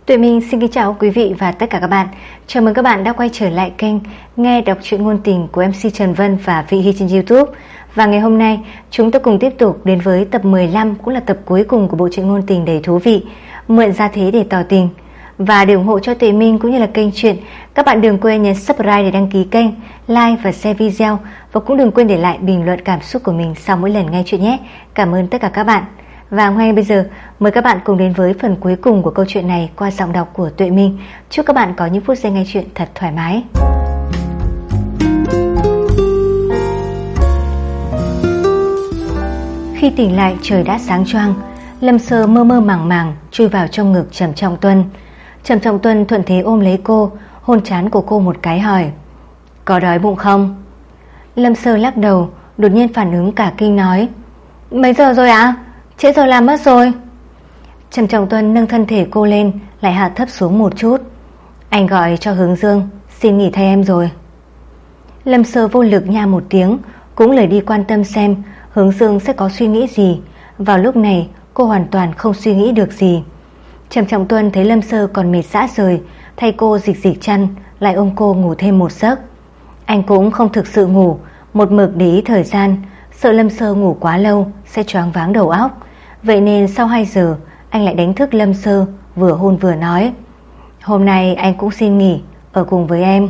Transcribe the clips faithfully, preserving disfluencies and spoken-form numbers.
Tuệ Minh xin kính chào quý vị và tất cả các bạn. Chào mừng các bạn đã quay trở lại kênh Nghe đọc truyện ngôn tình của em xê Trần Vân và Vị Hy trên YouTube. Và ngày hôm nay chúng ta cùng tiếp tục đến với tập mười lăm, cũng là tập cuối cùng của bộ truyện ngôn tình đầy thú vị Mượn Gia Thế Để Tỏ Tình. Và để ủng hộ cho Tuệ Minh cũng như là kênh truyện, các bạn đừng quên nhấn subscribe để đăng ký kênh, like và share video, và cũng đừng quên để lại bình luận cảm xúc của mình sau mỗi lần nghe chuyện nhé. Cảm ơn tất cả các bạn. Và ngay bây giờ mời các bạn cùng đến với phần cuối cùng của câu chuyện này qua giọng đọc của Tuệ Minh. Chúc các bạn có những phút giây nghe chuyện thật thoải mái. Khi tỉnh lại trời đã sáng choang. Lâm Sơ mơ mơ màng màng chui vào trong ngực Trầm Trọng Tuân. Trầm Trọng Tuân thuận thế ôm lấy cô, hôn trán của cô một cái, hỏi: "Có đói bụng không?" Lâm Sơ lắc đầu, đột nhiên phản ứng cả kinh nói: "Mấy giờ rồi ạ? À? Trễ rồi làm mất rồi." Trầm Trọng Tuân nâng thân thể cô lên, lại hạ thấp xuống một chút. "Anh gọi cho Hướng Dương, xin nghỉ thay em rồi." Lâm Sơ vô lực nha một tiếng, cũng lời đi quan tâm xem Hướng Dương sẽ có suy nghĩ gì. Vào lúc này cô hoàn toàn không suy nghĩ được gì. Trầm Trọng Tuân thấy Lâm Sơ còn mệt rã rời, thay cô dịch dịch chăn, lại ôm cô ngủ thêm một giấc. Anh cũng không thực sự ngủ, một mực để ý thời gian, sợ Lâm Sơ ngủ quá lâu sẽ choáng váng đầu óc. Vậy nên sau hai giờ anh lại đánh thức Lâm Sơ, vừa hôn vừa nói: "Hôm nay anh cũng xin nghỉ, ở cùng với em."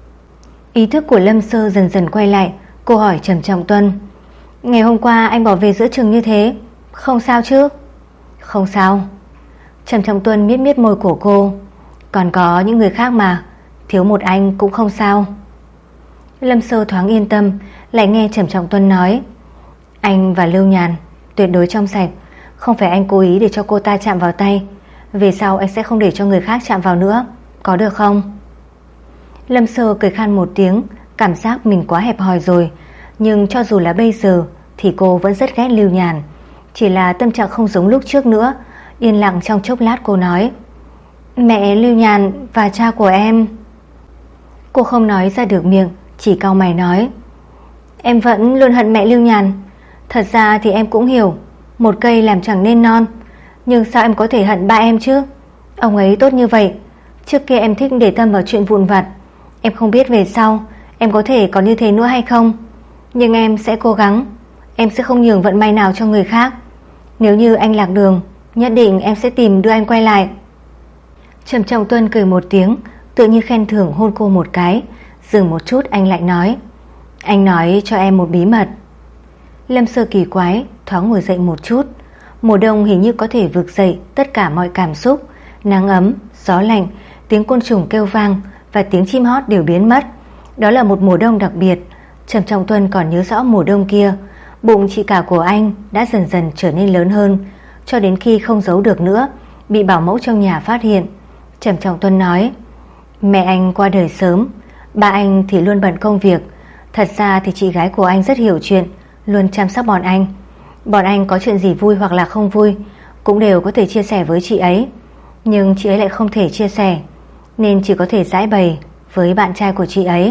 Ý thức của Lâm Sơ dần dần quay lại. Cô hỏi Trầm Trọng Tuân: "Ngày hôm qua anh bỏ về giữa chừng như thế, không sao chứ?" "Không sao." Trầm Trọng Tuân miết miết môi của cô: "Còn có những người khác mà, thiếu một anh cũng không sao." Lâm Sơ thoáng yên tâm, lại nghe Trầm Trọng Tuân nói: "Anh và Lưu Nhàn tuyệt đối trong sạch, không phải anh cố ý để cho cô ta chạm vào tay. Về sau anh sẽ không để cho người khác chạm vào nữa, có được không?" Lâm Sơ cười khan một tiếng, cảm giác mình quá hẹp hòi rồi. Nhưng cho dù là bây giờ thì cô vẫn rất ghét Lưu Nhàn. Chỉ là tâm trạng không giống lúc trước nữa. Yên lặng trong chốc lát cô nói: "Mẹ Lưu Nhàn và cha của em." Cô không nói ra được miệng, chỉ cau mày nói: "Em vẫn luôn hận mẹ Lưu Nhàn. Thật ra thì em cũng hiểu, một cây làm chẳng nên non. Nhưng sao em có thể hận ba em chứ? Ông ấy tốt như vậy. Trước kia em thích để tâm vào chuyện vụn vặt. Em không biết về sau em có thể còn như thế nữa hay không. Nhưng em sẽ cố gắng. Em sẽ không nhường vận may nào cho người khác. Nếu như anh lạc đường, nhất định em sẽ tìm đưa anh quay lại." Trầm Trọng Tuân cười một tiếng, tự như khen thưởng hôn cô một cái. Dừng một chút anh lại nói: "Anh nói cho em một bí mật." Lâm Sơ kỳ quái, thoáng ngồi dậy một chút. Mùa đông hình như có thể vực dậy tất cả mọi cảm xúc. Nắng ấm, gió lạnh, tiếng côn trùng kêu vang và tiếng chim hót đều biến mất. Đó là một mùa đông đặc biệt. Trầm Trọng Tuân còn nhớ rõ mùa đông kia. Bụng chị cả của anh đã dần dần trở nên lớn hơn, cho đến khi không giấu được nữa, bị bảo mẫu trong nhà phát hiện. Trầm Trọng Tuân nói: "Mẹ anh qua đời sớm, ba anh thì luôn bận công việc. Thật ra thì chị gái của anh rất hiểu chuyện, luôn chăm sóc bọn anh. Bọn anh có chuyện gì vui hoặc là không vui cũng đều có thể chia sẻ với chị ấy. Nhưng chị ấy lại không thể chia sẻ, nên chỉ có thể giải bày với bạn trai của chị ấy.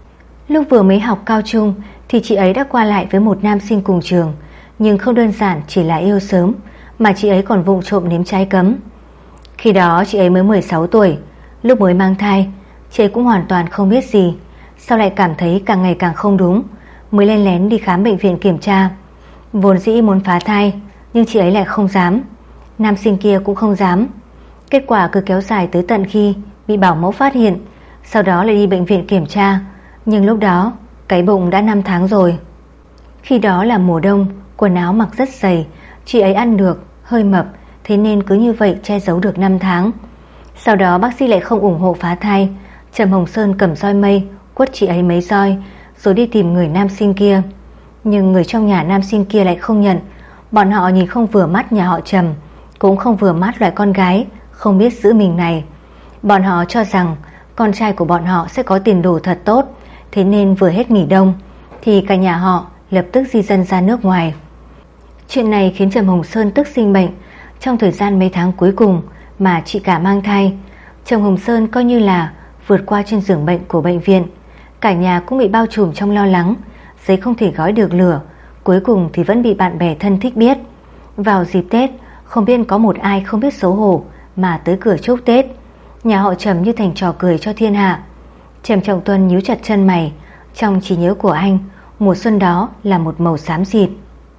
Lúc vừa mới học cao trung thì chị ấy đã qua lại với một nam sinh cùng trường. Nhưng không đơn giản chỉ là yêu sớm, mà chị ấy còn vụng trộm nếm trái cấm. Khi đó chị ấy mới mười sáu tuổi. Lúc mới mang thai, chị ấy cũng hoàn toàn không biết gì. Sau lại cảm thấy càng ngày càng không đúng, mới len lén đi khám bệnh viện kiểm tra. Vốn dĩ muốn phá thai, nhưng chị ấy lại không dám. Nam sinh kia cũng không dám. Kết quả cứ kéo dài tới tận khi bị bảo mẫu phát hiện. Sau đó lại đi bệnh viện kiểm tra. Nhưng lúc đó cái bụng đã năm tháng rồi. Khi đó là mùa đông, quần áo mặc rất dày. Chị ấy ăn được, hơi mập, thế nên cứ như vậy che giấu được năm tháng. Sau đó bác sĩ lại không ủng hộ phá thai. Trầm Hồng Sơn cầm roi mây quất chị ấy mấy roi, rồi đi tìm người nam sinh kia. Nhưng người trong nhà nam sinh kia lại không nhận. Bọn họ nhìn không vừa mắt nhà họ Trầm, cũng không vừa mắt loại con gái không biết giữ mình này. Bọn họ cho rằng con trai của bọn họ sẽ có tiền đồ thật tốt. Thế nên vừa hết nghỉ đông thì cả nhà họ lập tức di dân ra nước ngoài. Chuyện này khiến Trầm Hồng Sơn tức sinh bệnh. Trong thời gian mấy tháng cuối cùng mà chị cả mang thai, Trầm Hồng Sơn coi như là vượt qua trên giường bệnh của bệnh viện. Cả nhà cũng bị bao trùm trong lo lắng. Giấy không thể gói được lửa, cuối cùng thì vẫn bị bạn bè thân thích biết. Vào dịp Tết, không biết có một ai không biết xấu hổ mà tới cửa chúc Tết. Nhà họ Trầm như thành trò cười cho thiên hạ. Trầm Trọng Tuân nhíu chặt chân mày. Trong trí nhớ của anh, mùa xuân đó là một màu xám xịt.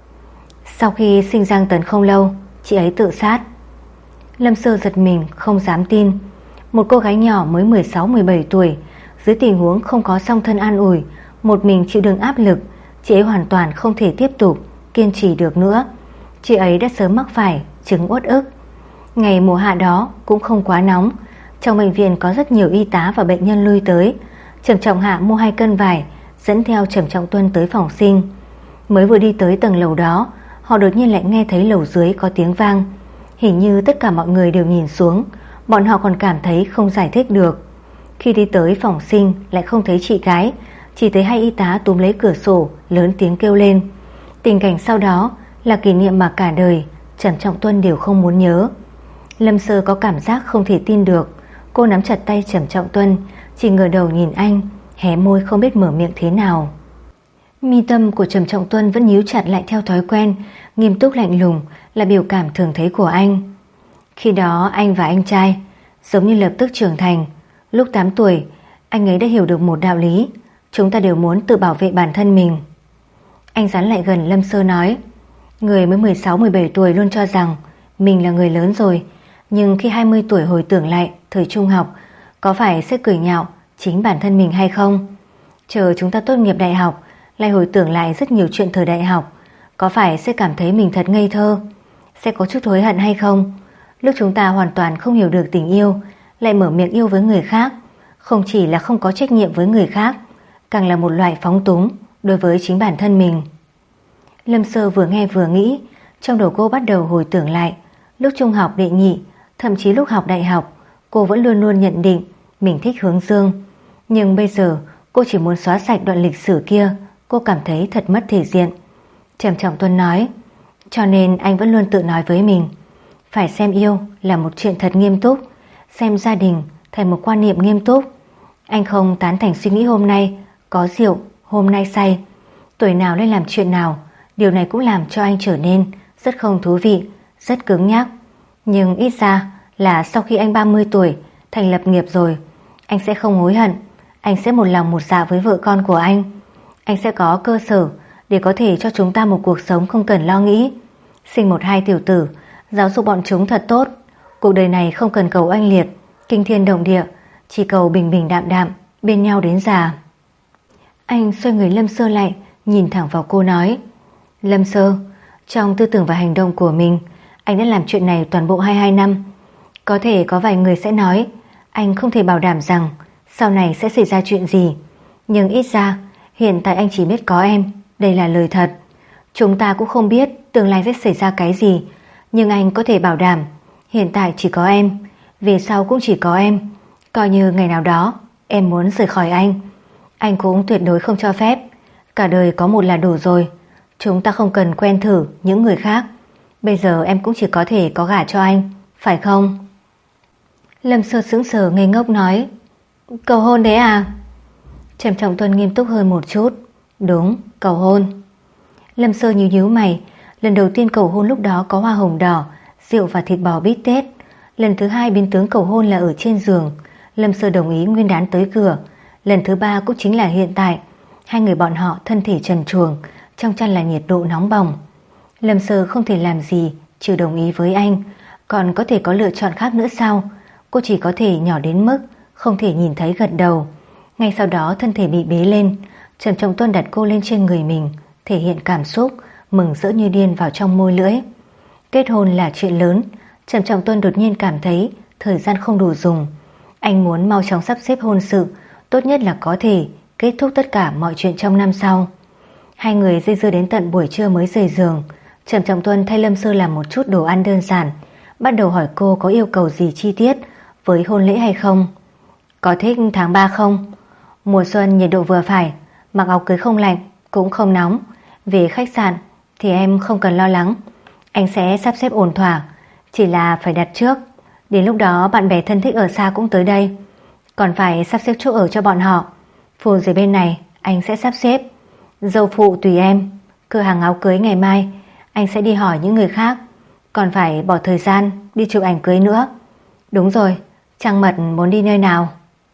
Sau khi sinh Giang Tấn không lâu, chị ấy tự sát. Lâm Sơ giật mình không dám tin. Một cô gái nhỏ mới mười sáu mười bảy tuổi, dưới tình huống không có song thân an ủi, một mình chịu đựng áp lực, chị ấy hoàn toàn không thể tiếp tục kiên trì được nữa. Chị ấy đã sớm mắc phải chứng uất ức. Ngày mùa hạ đó cũng không quá nóng. Trong bệnh viện có rất nhiều y tá và bệnh nhân lui tới. Trầm Trọng Hạ mua hai cân vải, dẫn theo Trầm Trọng Tuân tới phòng sinh. Mới vừa đi tới tầng lầu đó, họ đột nhiên lại nghe thấy lầu dưới có tiếng vang. Hình như tất cả mọi người đều nhìn xuống. Bọn họ còn cảm thấy không giải thích được. Khi đi tới phòng sinh lại không thấy chị gái, chỉ thấy hai y tá túm lấy cửa sổ, lớn tiếng kêu lên. Tình cảnh sau đó là kỷ niệm mà cả đời Trầm Trọng Tuân đều không muốn nhớ. Lâm Sơ có cảm giác không thể tin được. Cô nắm chặt tay Trầm Trọng Tuân, chỉ ngửa đầu nhìn anh, hé môi không biết mở miệng thế nào. Mi tâm của Trầm Trọng Tuân vẫn nhíu chặt lại theo thói quen, nghiêm túc lạnh lùng là biểu cảm thường thấy của anh. Khi đó anh và anh trai giống như lập tức trưởng thành. Lúc tám tuổi, anh ấy đã hiểu được một đạo lý: chúng ta đều muốn tự bảo vệ bản thân mình. Anh dán lại gần Lâm Sơ nói, người mới mười sáu mười bảy tuổi luôn cho rằng mình là người lớn rồi, nhưng khi hai mươi tuổi hồi tưởng lại thời trung học, có phải sẽ cười nhạo chính bản thân mình hay không? Chờ chúng ta tốt nghiệp đại học, lại hồi tưởng lại rất nhiều chuyện thời đại học, có phải sẽ cảm thấy mình thật ngây thơ? Sẽ có chút hối hận hay không? Lúc chúng ta hoàn toàn không hiểu được tình yêu, lại mở miệng yêu với người khác, không chỉ là không có trách nhiệm với người khác, càng là một loại phóng túng đối với chính bản thân mình. Lâm Sơ vừa nghe vừa nghĩ, trong đầu cô bắt đầu hồi tưởng lại lúc trung học đệ nhị, thậm chí lúc học đại học, cô vẫn luôn luôn nhận định mình thích Hướng Dương. Nhưng bây giờ cô chỉ muốn xóa sạch đoạn lịch sử kia. Cô cảm thấy thật mất thể diện. Trầm Trọng Tuân nói, cho nên anh vẫn luôn tự nói với mình, phải xem yêu là một chuyện thật nghiêm túc, xem gia đình thành một quan niệm nghiêm túc. Anh không tán thành suy nghĩ hôm nay có rượu, hôm nay say, tuổi nào lên làm chuyện nào. Điều này cũng làm cho anh trở nên rất không thú vị, rất cứng nhắc. Nhưng ít ra là sau khi anh ba mươi tuổi, thành lập nghiệp rồi, anh sẽ không hối hận. Anh sẽ một lòng một dạ với vợ con của anh. Anh sẽ có cơ sở để có thể cho chúng ta một cuộc sống không cần lo nghĩ. Sinh một hai tiểu tử, giáo dục bọn chúng thật tốt. Cuộc đời này không cần cầu oanh liệt, kinh thiên động địa, chỉ cầu bình bình đạm đạm, bên nhau đến già. Anh xoay người Lâm Sơ lại, nhìn thẳng vào cô nói, Lâm Sơ, trong tư tưởng và hành động của mình, anh đã làm chuyện này toàn bộ hai mươi hai năm. Có thể có vài người sẽ nói anh không thể bảo đảm rằng sau này sẽ xảy ra chuyện gì, nhưng ít ra hiện tại anh chỉ biết có em. Đây là lời thật. Chúng ta cũng không biết tương lai sẽ xảy ra cái gì, nhưng anh có thể bảo đảm hiện tại chỉ có em, về sau cũng chỉ có em. Coi như ngày nào đó em muốn rời khỏi anh, anh cũng tuyệt đối không cho phép. Cả đời có một là đủ rồi. Chúng ta không cần quen thử những người khác. Bây giờ em cũng chỉ có thể có gả cho anh, phải không? Lâm Sơ sững sờ ngây ngốc nói, cầu hôn đấy à? Trầm Trọng Tuân nghiêm túc hơn một chút, đúng, cầu hôn. Lâm Sơ nhíu nhíu mày. Lần đầu tiên cầu hôn lúc đó có hoa hồng đỏ, rượu và thịt bò bít tết. Lần thứ hai biến tướng cầu hôn là ở trên giường. Lâm Sơ đồng ý nguyên đán tới cửa. Lần thứ ba cũng chính là hiện tại. Hai người bọn họ thân thể trần truồng, trong chăn là nhiệt độ nóng bỏng. Lâm Sơ không thể làm gì trừ đồng ý với anh, còn có thể có lựa chọn khác nữa sao? Cô chỉ có thể nhỏ đến mức không thể nhìn thấy gật đầu. Ngay sau đó thân thể bị bế lên. Trầm Trọng Tuân đặt cô lên trên người mình, thể hiện cảm xúc mừng rỡ như điên vào trong môi lưỡi. Kết hôn là chuyện lớn. Trầm Trọng Tuân đột nhiên cảm thấy thời gian không đủ dùng. Anh muốn mau chóng sắp xếp hôn sự, tốt nhất là có thể kết thúc tất cả mọi chuyện trong năm sau. Hai người dây dưa đến tận buổi trưa mới rời giường. Trầm Trọng Tuân thay Lâm Sơ làm một chút đồ ăn đơn giản, bắt đầu hỏi cô có yêu cầu gì chi tiết với hôn lễ hay không. Có thích tháng ba không? Mùa xuân nhiệt độ vừa phải, mặc áo cưới không lạnh cũng không nóng. Về khách sạn thì em không cần lo lắng, anh sẽ sắp xếp ổn thỏa, chỉ là phải đặt trước. Đến lúc đó bạn bè thân thích ở xa cũng tới đây, còn phải sắp xếp chỗ ở cho bọn họ. Phù dưới bên này anh sẽ sắp xếp. Dâu phụ tùy em. Cửa hàng áo cưới ngày mai anh sẽ đi hỏi những người khác, còn phải bỏ thời gian đi chụp ảnh cưới nữa. Đúng rồi, Trăng Mật muốn đi nơi nào?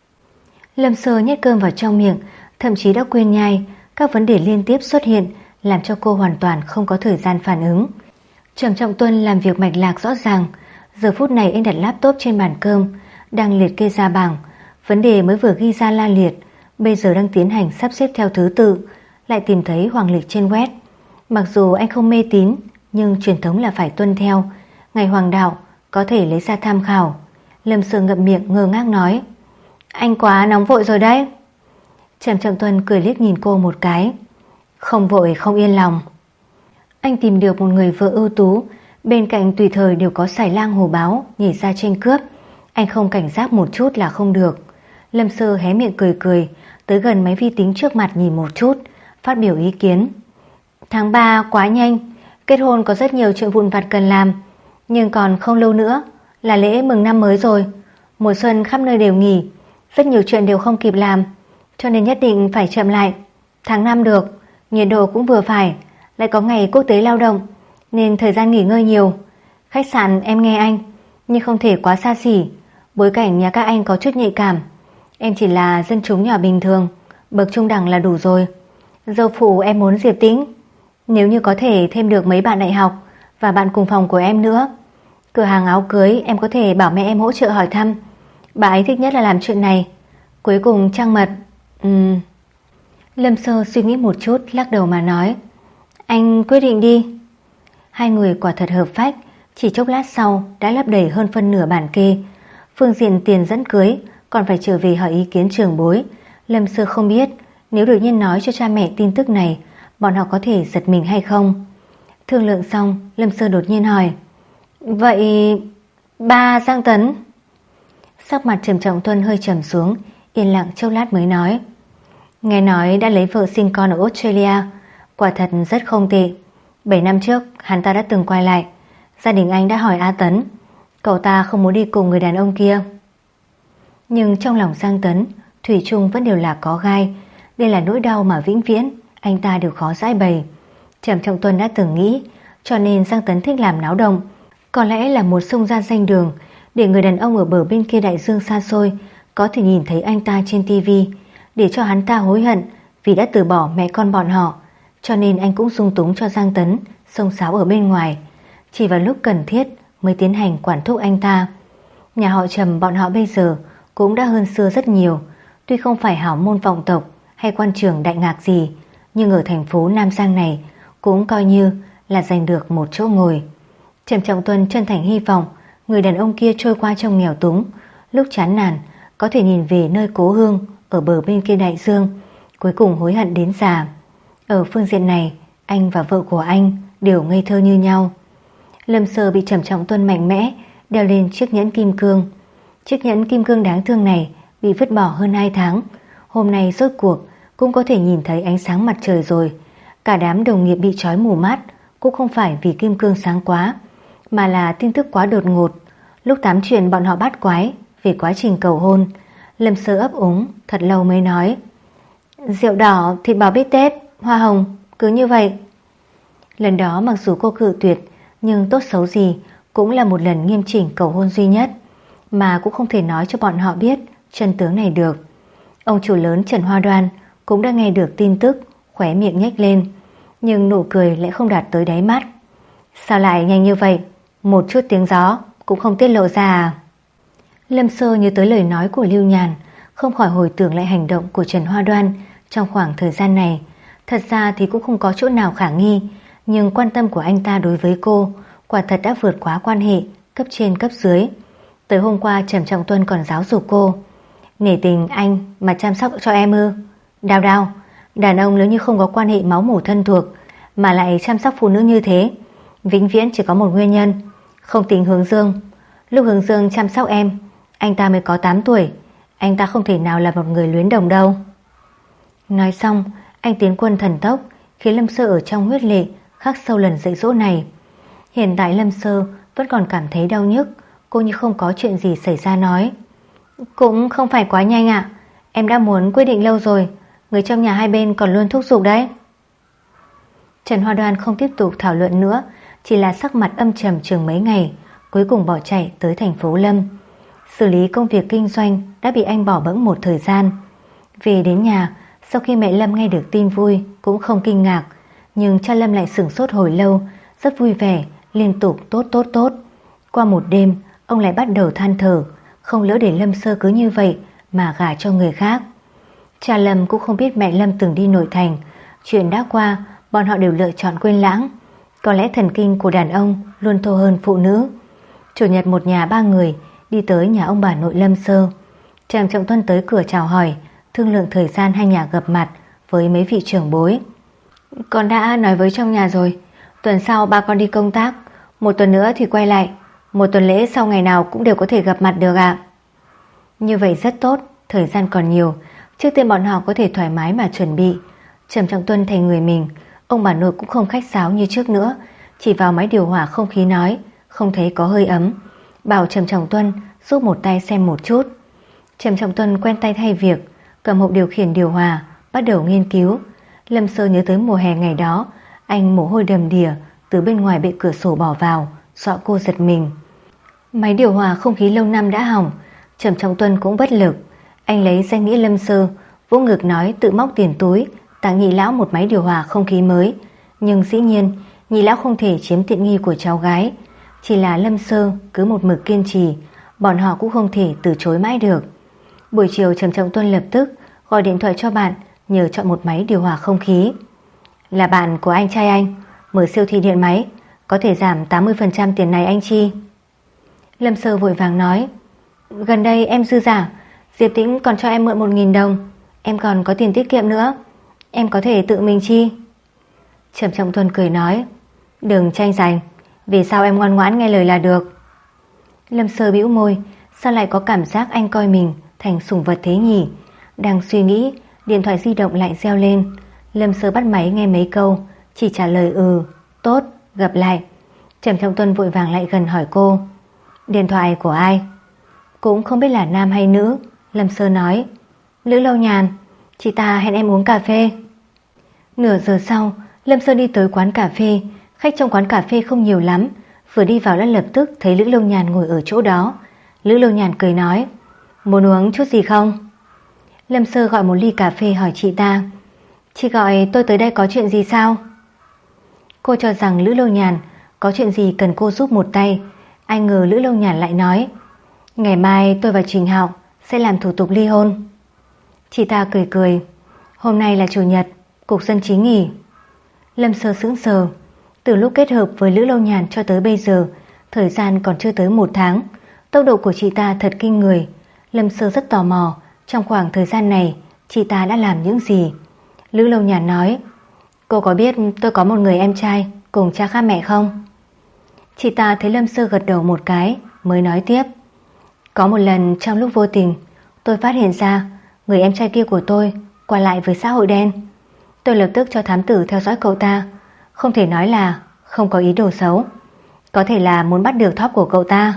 Lâm Sơ nhét cơm vào trong miệng, thậm chí đã quên nhai. Các vấn đề liên tiếp xuất hiện làm cho cô hoàn toàn không có thời gian phản ứng. Trầm Trọng Tuân làm việc mạch lạc rõ ràng. Giờ phút này anh đặt laptop trên bàn cơm, đang liệt kê ra bảng. Vấn đề mới vừa ghi ra la liệt, bây giờ đang tiến hành sắp xếp theo thứ tự. Lại tìm thấy hoàng lịch trên web. Mặc dù anh không mê tín, nhưng truyền thống là phải tuân theo. Ngày hoàng đạo có thể lấy ra tham khảo. Lâm Sơ ngậm miệng ngơ ngác nói: Anh quá nóng vội rồi đấy. Trầm Trọng Tuân cười liếc nhìn cô một cái: Không vội không yên lòng. Anh tìm được một người vợ ưu tú, bên cạnh tùy thời đều có xài lang hổ báo nhảy ra tranh cướp. Anh không cảnh giác một chút là không được. Lâm Sơ hé miệng cười cười, tới gần máy vi tính trước mặt nhìn một chút, phát biểu ý kiến: Tháng ba quá nhanh, kết hôn có rất nhiều chuyện vụn vặt cần làm, nhưng còn không lâu nữa là lễ mừng năm mới rồi. Mùa xuân khắp nơi đều nghỉ, rất nhiều chuyện đều không kịp làm, cho nên nhất định phải chậm lại. Tháng năm được, nhiệt độ cũng vừa phải, lại có ngày quốc tế lao động, nên thời gian nghỉ ngơi nhiều. Khách sạn em nghe anh, nhưng không thể quá xa xỉ, bối cảnh nhà các anh có chút nhạy cảm. Em chỉ là dân chúng nhỏ bình thường, bậc trung đẳng là đủ rồi. Dâu phụ em muốn Diệp Tĩnh, nếu như có thể thêm được mấy bạn đại học và bạn cùng phòng của em nữa. Cửa hàng áo cưới em có thể bảo mẹ em hỗ trợ hỏi thăm, bà ấy thích nhất là làm chuyện này. Cuối cùng Trăng Mật. Ừm. Lâm Sơ suy nghĩ một chút, lắc đầu mà nói: Anh quyết định đi. Hai người quả thật hợp phách, chỉ chốc lát sau đã lấp đầy hơn phân nửa bản kê. Phương diện tiền dẫn cưới còn phải trở về hỏi ý kiến trưởng bối. Lâm Sơ không biết nếu đột nhiên nói cho cha mẹ tin tức này, bọn họ có thể giật mình hay không. Thương lượng xong, Lâm Sơ đột nhiên hỏi: Vậy ba Giang Tấn? Sắc mặt Trầm Trọng Tuân hơi trầm xuống, yên lặng chốc lát mới nói: Nghe nói đã lấy vợ sinh con ở Australia, quả thật rất không tệ. Bảy năm trước hắn ta đã từng quay lại. Gia đình anh đã hỏi A Tấn, cậu ta không muốn đi cùng người đàn ông kia. Nhưng trong lòng Giang Tấn thủy chung vẫn đều là có gai. Đây là nỗi đau mà vĩnh viễn anh ta đều khó giải bày. Trầm Trọng Tuân đã từng nghĩ, cho nên Giang Tấn thích làm náo động, có lẽ là một xông ra danh đường, để người đàn ông ở bờ bên kia đại dương xa xôi có thể nhìn thấy anh ta trên tivi, để cho hắn ta hối hận vì đã từ bỏ mẹ con bọn họ. Cho nên anh cũng dung túng cho Giang Tấn xông xáo ở bên ngoài, chỉ vào lúc cần thiết mới tiến hành quản thúc anh ta. Nhà họ Trầm bọn họ bây giờ cũng đã hơn xưa rất nhiều. Tuy không phải hảo môn vọng tộc hay quan trường đại ngạc gì, nhưng ở thành phố Nam Giang này cũng coi như là giành được một chỗ ngồi. Trầm Trọng Tuân chân thành hy vọng người đàn ông kia trôi qua trong nghèo túng, lúc chán nản có thể nhìn về nơi cố hương ở bờ bên kia đại dương, cuối cùng hối hận đến già. Ở phương diện này, anh và vợ của anh đều ngây thơ như nhau. Lâm Sơ bị Trầm Trọng Tuân mạnh mẽ đeo lên chiếc nhẫn kim cương. Chiếc nhẫn kim cương đáng thương này bị vứt bỏ hơn hai tháng, hôm nay rốt cuộc cũng có thể nhìn thấy ánh sáng mặt trời rồi. Cả đám đồng nghiệp bị trói mù mắt cũng không phải vì kim cương sáng quá, mà là tin tức quá đột ngột. Lúc tám chuyện bọn họ bắt quái về quá trình cầu hôn, Lâm Sơ ấp úng thật lâu mới nói: Rượu đỏ, thịt bò bít tết, hoa hồng, cứ như vậy. Lần đó mặc dù cô cự tuyệt, nhưng tốt xấu gì cũng là một lần nghiêm chỉnh cầu hôn duy nhất, mà cũng không thể nói cho bọn họ biết chân tướng này được. Ông chủ lớn Trần Hoa Đoan cũng đã nghe được tin tức, khóe miệng nhếch lên, nhưng nụ cười lại không đạt tới đáy mắt. Sao lại nhanh như vậy, một chút tiếng gió cũng không tiết lộ ra à? Lâm Sơ nhớ tới lời nói của Lưu Nhàn, không khỏi hồi tưởng lại hành động của Trần Hoa Đoan trong khoảng thời gian này. Thật ra thì cũng không có chỗ nào khả nghi, nhưng quan tâm của anh ta đối với cô quả thật đã vượt quá quan hệ cấp trên cấp dưới. Tới hôm qua Trầm Trọng Tuân còn giáo dục cô: Nể tình anh mà chăm sóc cho em ư? Đào đào, đàn ông nếu như không có quan hệ máu mủ thân thuộc mà lại chăm sóc phụ nữ như thế, vĩnh viễn chỉ có một nguyên nhân, không tính Hướng Dương. Lúc Hướng Dương chăm sóc em, anh ta mới có tám tuổi, anh ta không thể nào là một người luyến đồng đâu. Nói xong, anh tiến quân thần tốc khiến Lâm Sơ ở trong huyết lệ khắc sâu lần dạy dỗ này. Hiện tại Lâm Sơ vẫn còn cảm thấy đau nhức. Cô như không có chuyện gì xảy ra nói: Cũng không phải quá nhanh ạ, em đã muốn quyết định lâu rồi, người trong nhà hai bên còn luôn thúc giục đấy. Trần Hoa Đoan không tiếp tục thảo luận nữa, chỉ là sắc mặt âm trầm chừng mấy ngày, cuối cùng bỏ chạy tới thành phố Lâm. xử lý công việc kinh doanh đã bị anh bỏ bẵng một thời gian. Về đến nhà, sau khi mẹ Lâm nghe được tin vui cũng không kinh ngạc, nhưng cha Lâm lại sửng sốt hồi lâu, rất vui vẻ, liên tục tốt tốt tốt. Qua một đêm, ông lại bắt đầu than thở, không lỡ để Lâm Sơ cứ như vậy mà gả cho người khác. Cha Lâm cũng không biết mẹ Lâm từng đi nội thành, chuyện đã qua, bọn họ đều lựa chọn quên lãng. Có lẽ thần kinh của đàn ông luôn thô hơn phụ nữ. Chủ nhật một nhà ba người đi tới nhà ông bà nội Lâm Sơ. Trầm Trọng Tuân tới cửa chào hỏi, thương lượng thời gian hai nhà gặp mặt với mấy vị trưởng bối. Con đã nói với trong nhà rồi, tuần sau ba con đi công tác, một tuần nữa thì quay lại, một tuần lễ sau ngày nào cũng đều có thể gặp mặt được ạ. Như vậy rất tốt, thời gian còn nhiều, trước tiên bọn họ có thể thoải mái mà chuẩn bị. Trầm Trọng Tuân thành người mình, ông bà nội cũng không khách sáo như trước nữa, chỉ vào máy điều hòa không khí nói, không thấy có hơi ấm, bảo Trầm Trọng Tuân giúp một tay xem một chút. Trầm Trọng Tuân quen tay thay việc, cầm hộp điều khiển điều hòa, bắt đầu nghiên cứu. Lâm Sơ nhớ tới mùa hè ngày đó, anh mồ hôi đầm đìa từ bên ngoài bệ cửa sổ bỏ vào, dọa cô giật mình. Máy điều hòa không khí lâu năm đã hỏng, Trầm Trọng Tuân cũng bất lực. Anh lấy danh nghĩa Lâm Sơ, vỗ ngực nói tự móc tiền túi tặng nhị lão một máy điều hòa không khí mới. Nhưng dĩ nhiên nhị lão không thể chiếm tiện nghi của cháu gái. Chỉ là Lâm Sơ cứ một mực kiên trì, bọn họ cũng không thể từ chối mãi được. Buổi chiều Trầm Trọng Tuân lập tức gọi điện thoại cho bạn, nhờ chọn một máy điều hòa không khí. Là bạn của anh trai anh, mở siêu thị điện máy, có thể giảm tám mươi phần trăm tiền này anh chi. Lâm Sơ vội vàng nói, gần đây em dư giả, Diệp Tĩnh còn cho em mượn một nghìn đồng, em còn có tiền tiết kiệm nữa, em có thể tự mình chi. Trầm Trọng Tuân cười nói, đừng tranh giành, vì sao em ngoan ngoãn nghe lời là được. Lâm Sơ bĩu môi, sao lại có cảm giác anh coi mình thành sủng vật thế nhỉ? Đang suy nghĩ, điện thoại di động lại reo lên. Lâm Sơ bắt máy nghe mấy câu, chỉ trả lời ừ, tốt, gặp lại. Trầm Trọng Tuân vội vàng lại gần hỏi cô, điện thoại của ai? Cũng không biết là nam hay nữ. Lâm Sơ nói, Lữ Lâu Nhàn, chị ta hẹn em uống cà phê. Nửa giờ sau, Lâm Sơ đi tới quán cà phê. Khách trong quán cà phê không nhiều lắm, vừa đi vào đã lập tức thấy Lữ Lâu Nhàn ngồi ở chỗ đó. Lữ Lâu Nhàn cười nói, muốn uống chút gì không? Lâm Sơ gọi một ly cà phê hỏi chị ta, chị gọi tôi tới đây có chuyện gì sao? Cô cho rằng Lữ Lâu Nhàn có chuyện gì cần cô giúp một tay. Ai ngờ Lữ Lâu Nhàn lại nói, ngày mai tôi và Trình Hạo sẽ làm thủ tục ly hôn. Chị ta cười cười, hôm nay là chủ nhật, cục dân chính nghỉ. Lâm Sơ sững sờ, từ lúc kết hợp với Lữ Lâu Nhàn cho tới bây giờ, thời gian còn chưa tới một tháng. Tốc độ của chị ta thật kinh người. Lâm Sơ rất tò mò, trong khoảng thời gian này chị ta đã làm những gì. Lữ Lâu Nhàn nói, cô có biết tôi có một người em trai cùng cha khác mẹ không? Chị ta thấy Lâm Sơ gật đầu một cái mới nói tiếp, có một lần trong lúc vô tình tôi phát hiện ra người em trai kia của tôi qua lại với xã hội đen. Tôi lập tức cho thám tử theo dõi cậu ta. Không thể nói là không có ý đồ xấu, có thể là muốn bắt được thóp của cậu ta.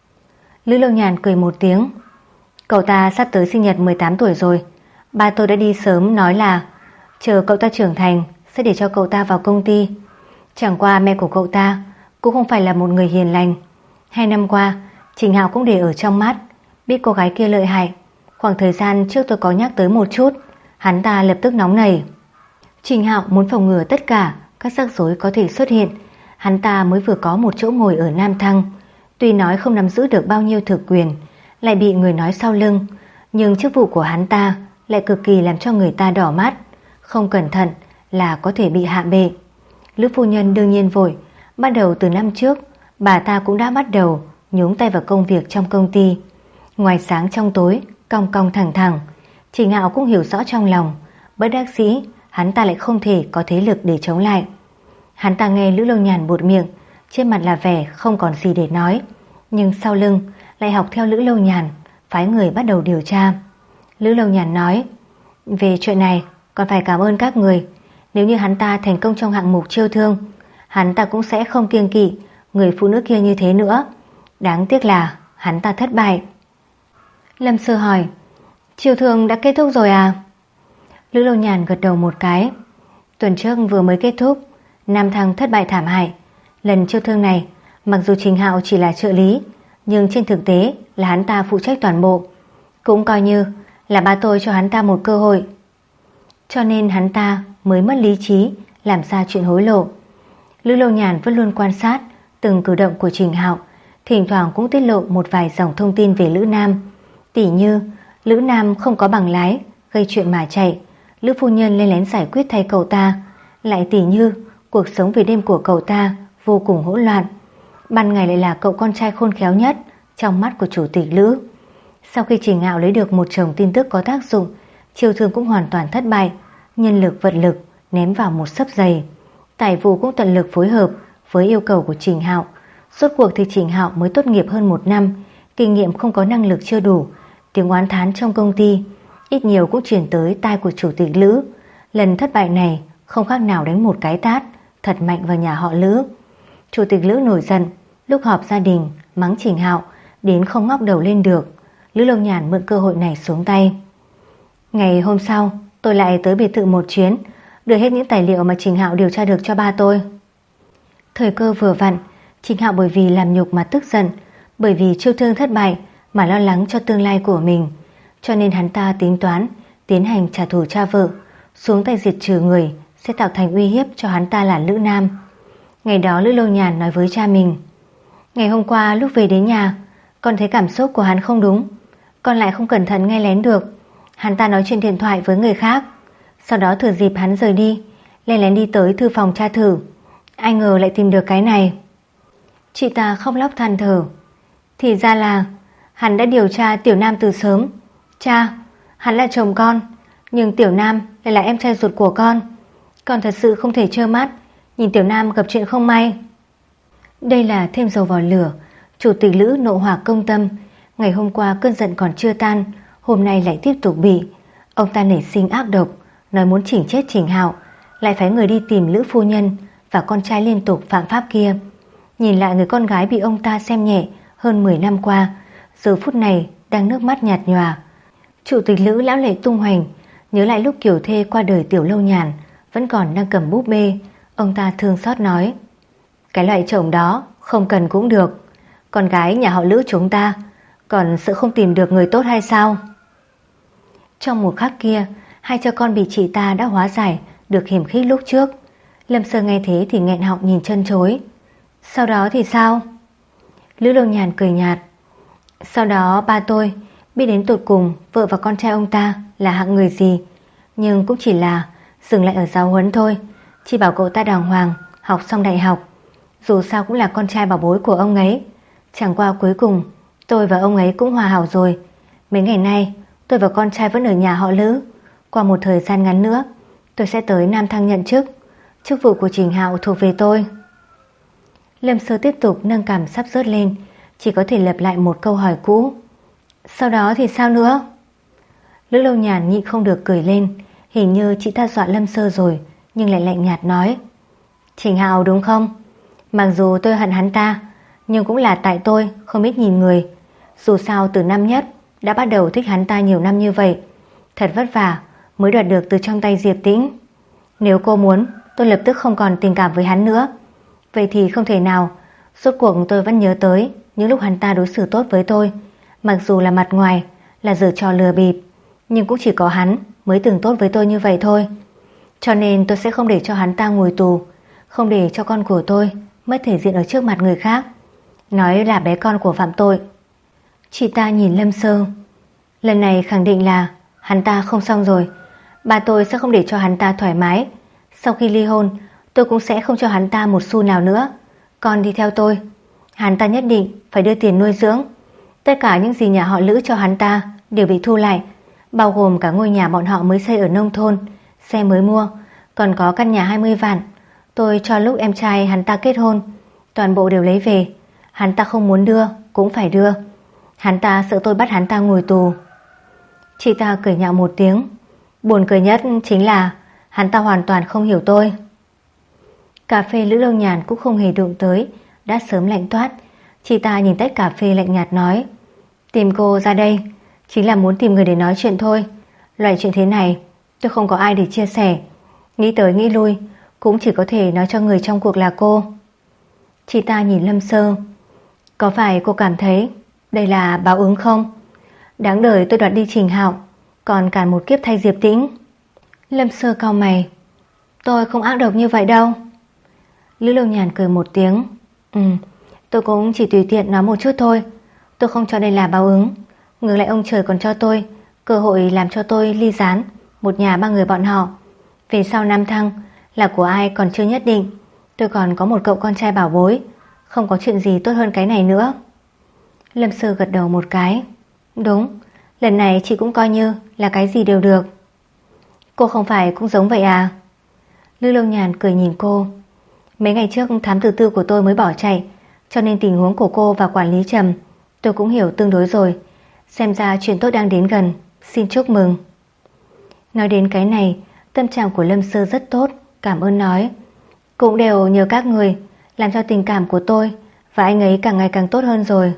Lữ Lâu Nhàn cười một tiếng, cậu ta sắp tới sinh nhật mười tám tuổi rồi. Ba tôi đã đi sớm nói là chờ cậu ta trưởng thành sẽ để cho cậu ta vào công ty. Chẳng qua mẹ của cậu ta cũng không phải là một người hiền lành. Hai năm qua Trình Hạo cũng để ở trong mắt, biết cô gái kia lợi hại. Khoảng thời gian trước tôi có nhắc tới một chút, hắn ta lập tức nóng nảy. Trình Hạo muốn phòng ngừa tất cả các rắc rối có thể xuất hiện. Hắn ta mới vừa có một chỗ ngồi ở Nam Thăng, tuy nói không nắm giữ được bao nhiêu thực quyền, lại bị người nói sau lưng, nhưng chức vụ của hắn ta lại cực kỳ làm cho người ta đỏ mắt, không cẩn thận là có thể bị hạ bệ. Lữ phu nhân đương nhiên vội, bắt đầu từ năm trước bà ta cũng đã bắt đầu nhúng tay vào công việc trong công ty. Ngoài sáng trong tối, cong cong thẳng thẳng. Trình Hạo cũng hiểu rõ trong lòng, bất đắc dĩ hắn ta lại không thể có thế lực để chống lại. Hắn ta nghe Lữ Lâu Nhàn buột miệng, trên mặt là vẻ không còn gì để nói, nhưng sau lưng lại học theo Lữ Lâu Nhàn, phái người bắt đầu điều tra. Lữ Lâu Nhàn nói, về chuyện này còn phải cảm ơn các người. Nếu như hắn ta thành công trong hạng mục chiêu thương, hắn ta cũng sẽ không kiêng kỵ người phụ nữ kia như thế nữa. Đáng tiếc là hắn ta thất bại. Lâm Sơ hỏi, chiêu thương đã kết thúc rồi à? Lữ Lâu Nhàn gật đầu một cái, tuần trước vừa mới kết thúc. Nam Thăng thất bại thảm hại. Lần chiêu thương này mặc dù Trình Hạo chỉ là trợ lý, nhưng trên thực tế là hắn ta phụ trách toàn bộ. Cũng coi như là ba tôi cho hắn ta một cơ hội. Cho nên hắn ta mới mất lý trí làm ra chuyện hối lộ. Lữ Lâu Nhàn vẫn luôn quan sát từng cử động của Trình Hạo, thỉnh thoảng cũng tiết lộ một vài dòng thông tin về Lữ Nam. Tỉ như Lữ Nam không có bằng lái, gây chuyện mà chạy, Lữ phu nhân lên lén giải quyết thay cậu ta. Lại tỉ như cuộc sống về đêm của cậu ta vô cùng hỗn loạn, ban ngày lại là cậu con trai khôn khéo nhất trong mắt của chủ tịch Lữ. Sau khi Trình Hạo lấy được một chồng tin tức có tác dụng, chiêu thương cũng hoàn toàn thất bại, nhân lực vật lực ném vào một xấp giày. Tài vụ cũng tận lực phối hợp với yêu cầu của Trình Hạo. Rốt cuộc thì Trình Hạo mới tốt nghiệp hơn một năm, kinh nghiệm không có, năng lực chưa đủ. Tiếng oán thán trong công ty ít nhiều cũng truyền tới tai của chủ tịch Lữ. Lần thất bại này không khác nào đánh một cái tát thật mạnh vào nhà họ Lữ. Chủ tịch Lữ nổi giận, lúc họp gia đình mắng Trình Hạo đến không ngóc đầu lên được. Lữ Lâu Nhàn mượn cơ hội này xuống tay. Ngày hôm sau tôi lại tới biệt thự một chuyến, đưa hết những tài liệu mà Trình Hạo điều tra được cho ba tôi. Thời cơ vừa vặn, Trình Hạo bởi vì làm nhục mà tức giận, bởi vì chiêu thương thất bại mà lo lắng cho tương lai của mình, cho nên hắn ta tính toán tiến hành trả thù cha vợ, xuống tay diệt trừ người sẽ tạo thành uy hiếp cho hắn ta là Lữ Nam. Ngày đó Lữ Lâu Nhàn nói với cha mình, ngày hôm qua lúc về đến nhà, con thấy cảm xúc của hắn không đúng, con lại không cẩn thận nghe lén được. Hắn ta nói chuyện điện thoại với người khác, sau đó thừa dịp hắn rời đi, lén lén đi tới thư phòng tra thử. Ai ngờ lại tìm được cái này. Chị ta khóc lóc than thở. Thì ra là hắn đã điều tra Tiểu Nam từ sớm. Cha, hắn là chồng con, nhưng Tiểu Nam lại là em trai ruột của con. Con thật sự không thể trơ mắt nhìn Tiểu Nam gặp chuyện không may. Đây là thêm dầu vào lửa. Chủ tịch Lữ nộ hỏa công tâm. Ngày hôm qua cơn giận còn chưa tan, hôm nay lại tiếp tục bị. Ông ta nảy sinh ác độc, nói muốn chỉnh chết Trình Hạo, lại phái người đi tìm Lữ phu nhân và con trai liên tục phạm pháp kia. Nhìn lại người con gái bị ông ta xem nhẹ hơn mười năm qua, giờ phút này đang nước mắt nhạt nhòa. Chủ tịch Lữ lão lệ tung hoành, nhớ lại lúc kiểu thê qua đời Tiểu Lâu Nhàn vẫn còn đang cầm búp bê. Ông ta thương xót nói, cái loại chồng đó không cần cũng được. Con gái nhà họ Lữ chúng ta còn sợ không tìm được người tốt hay sao? Trong một khắc kia, hai cha con bị chị ta đã hóa giải được hiểm khích lúc trước. Lâm Sơ nghe thế thì nghẹn họng nhìn chân chối. Sau đó thì sao? Lữ Lâu Nhàn cười nhạt. Sau đó ba tôi biết đến tột cùng vợ và con trai ông ta là hạng người gì, nhưng cũng chỉ là dừng lại ở giáo huấn thôi, chỉ bảo cậu ta đàng hoàng học xong đại học, dù sao cũng là con trai bảo bối của ông ấy. Chẳng qua cuối cùng tôi và ông ấy cũng hòa hảo rồi. Mấy ngày nay tôi và con trai vẫn ở nhà họ Lữ. Qua một thời gian ngắn nữa tôi sẽ tới Nam Thăng nhận chức. Chức vụ của Trình Hạo thuộc về tôi. Lâm Sơ tiếp tục nâng cằm sắp rớt lên, chỉ có thể lặp lại một câu hỏi cũ. Sau đó thì sao nữa? Lữ Lâu Nhàn nhịn không được cười lên. Hình như chị ta dọa Lâm Sơ rồi, nhưng lại lạnh nhạt nói, Trình Hạo đúng không? Mặc dù tôi hận hắn ta, nhưng cũng là tại tôi không biết nhìn người. Dù sao từ năm nhất đã bắt đầu thích hắn ta nhiều năm như vậy, thật vất vả mới đoạt được từ trong tay Diệp Tĩnh. Nếu cô muốn tôi lập tức không còn tình cảm với hắn nữa, vậy thì không thể nào. Rốt cuộc tôi vẫn nhớ tới những lúc hắn ta đối xử tốt với tôi. Mặc dù là mặt ngoài là giở trò lừa bịp, nhưng cũng chỉ có hắn mới từng tốt với tôi như vậy thôi. Cho nên tôi sẽ không để cho hắn ta ngồi tù, không để cho con của tôi mất thể diện ở trước mặt người khác, nói là bé con của phạm tội. Chị ta nhìn Lâm Sơ. Lần này khẳng định là hắn ta không xong rồi. Ba tôi sẽ không để cho hắn ta thoải mái. Sau khi ly hôn tôi cũng sẽ không cho hắn ta một xu nào nữa. Con đi theo tôi. Hắn ta nhất định phải đưa tiền nuôi dưỡng. Tất cả những gì nhà họ Lữ cho hắn ta đều bị thu lại, bao gồm cả ngôi nhà bọn họ mới xây ở nông thôn, xe mới mua, còn có căn nhà hai mươi vạn tôi cho lúc em trai hắn ta kết hôn. Toàn bộ đều lấy về. Hắn ta không muốn đưa cũng phải đưa. Hắn ta sợ tôi bắt hắn ta ngồi tù. Chị ta cười nhạo một tiếng. Buồn cười nhất chính là hắn ta hoàn toàn không hiểu tôi. Cà phê Lữ Lâu Nhàn cũng không hề đụng tới, đã sớm lạnh toát. Chị ta nhìn tách cà phê lạnh nhạt nói, tìm cô ra đây chính là muốn tìm người để nói chuyện thôi. Loại chuyện thế này tôi không có ai để chia sẻ. Nghĩ tới nghĩ lui cũng chỉ có thể nói cho người trong cuộc là cô. Chị ta nhìn Lâm Sơ. Có phải cô cảm thấy Đây là báo ứng không? Đáng đời tôi đoạt đi Trình Hạo, còn cản một kiếp thay Diệp Tĩnh. Lâm Sơ cau mày. Tôi không ác độc như vậy đâu. Lữ Lâu Nhàn cười một tiếng. Ừ, tôi cũng chỉ tùy tiện nói một chút thôi. Tôi không cho đây là báo ứng. Ngược lại ông trời còn cho tôi cơ hội làm cho tôi ly gián một nhà ba người bọn họ. Về sau năm thăng là của ai còn chưa nhất định. Tôi còn có một cậu con trai bảo bối. Không có chuyện gì tốt hơn cái này nữa. Lâm Sơ gật đầu một cái. Đúng, lần này chị cũng coi như là cái gì đều được. Cô không phải cũng giống vậy à? Lữ Lâu Nhàn cười nhìn cô. Mấy ngày trước thám tử tư của tôi mới bỏ chạy, cho nên tình huống của cô và quản lý Trầm tôi cũng hiểu tương đối rồi. Xem ra chuyện tốt đang đến gần. Xin chúc mừng. Nói đến cái này, tâm trạng của Lâm Sơ rất tốt, cảm ơn nói. Cũng đều nhờ các người làm cho tình cảm của tôi và anh ấy càng ngày càng tốt hơn rồi.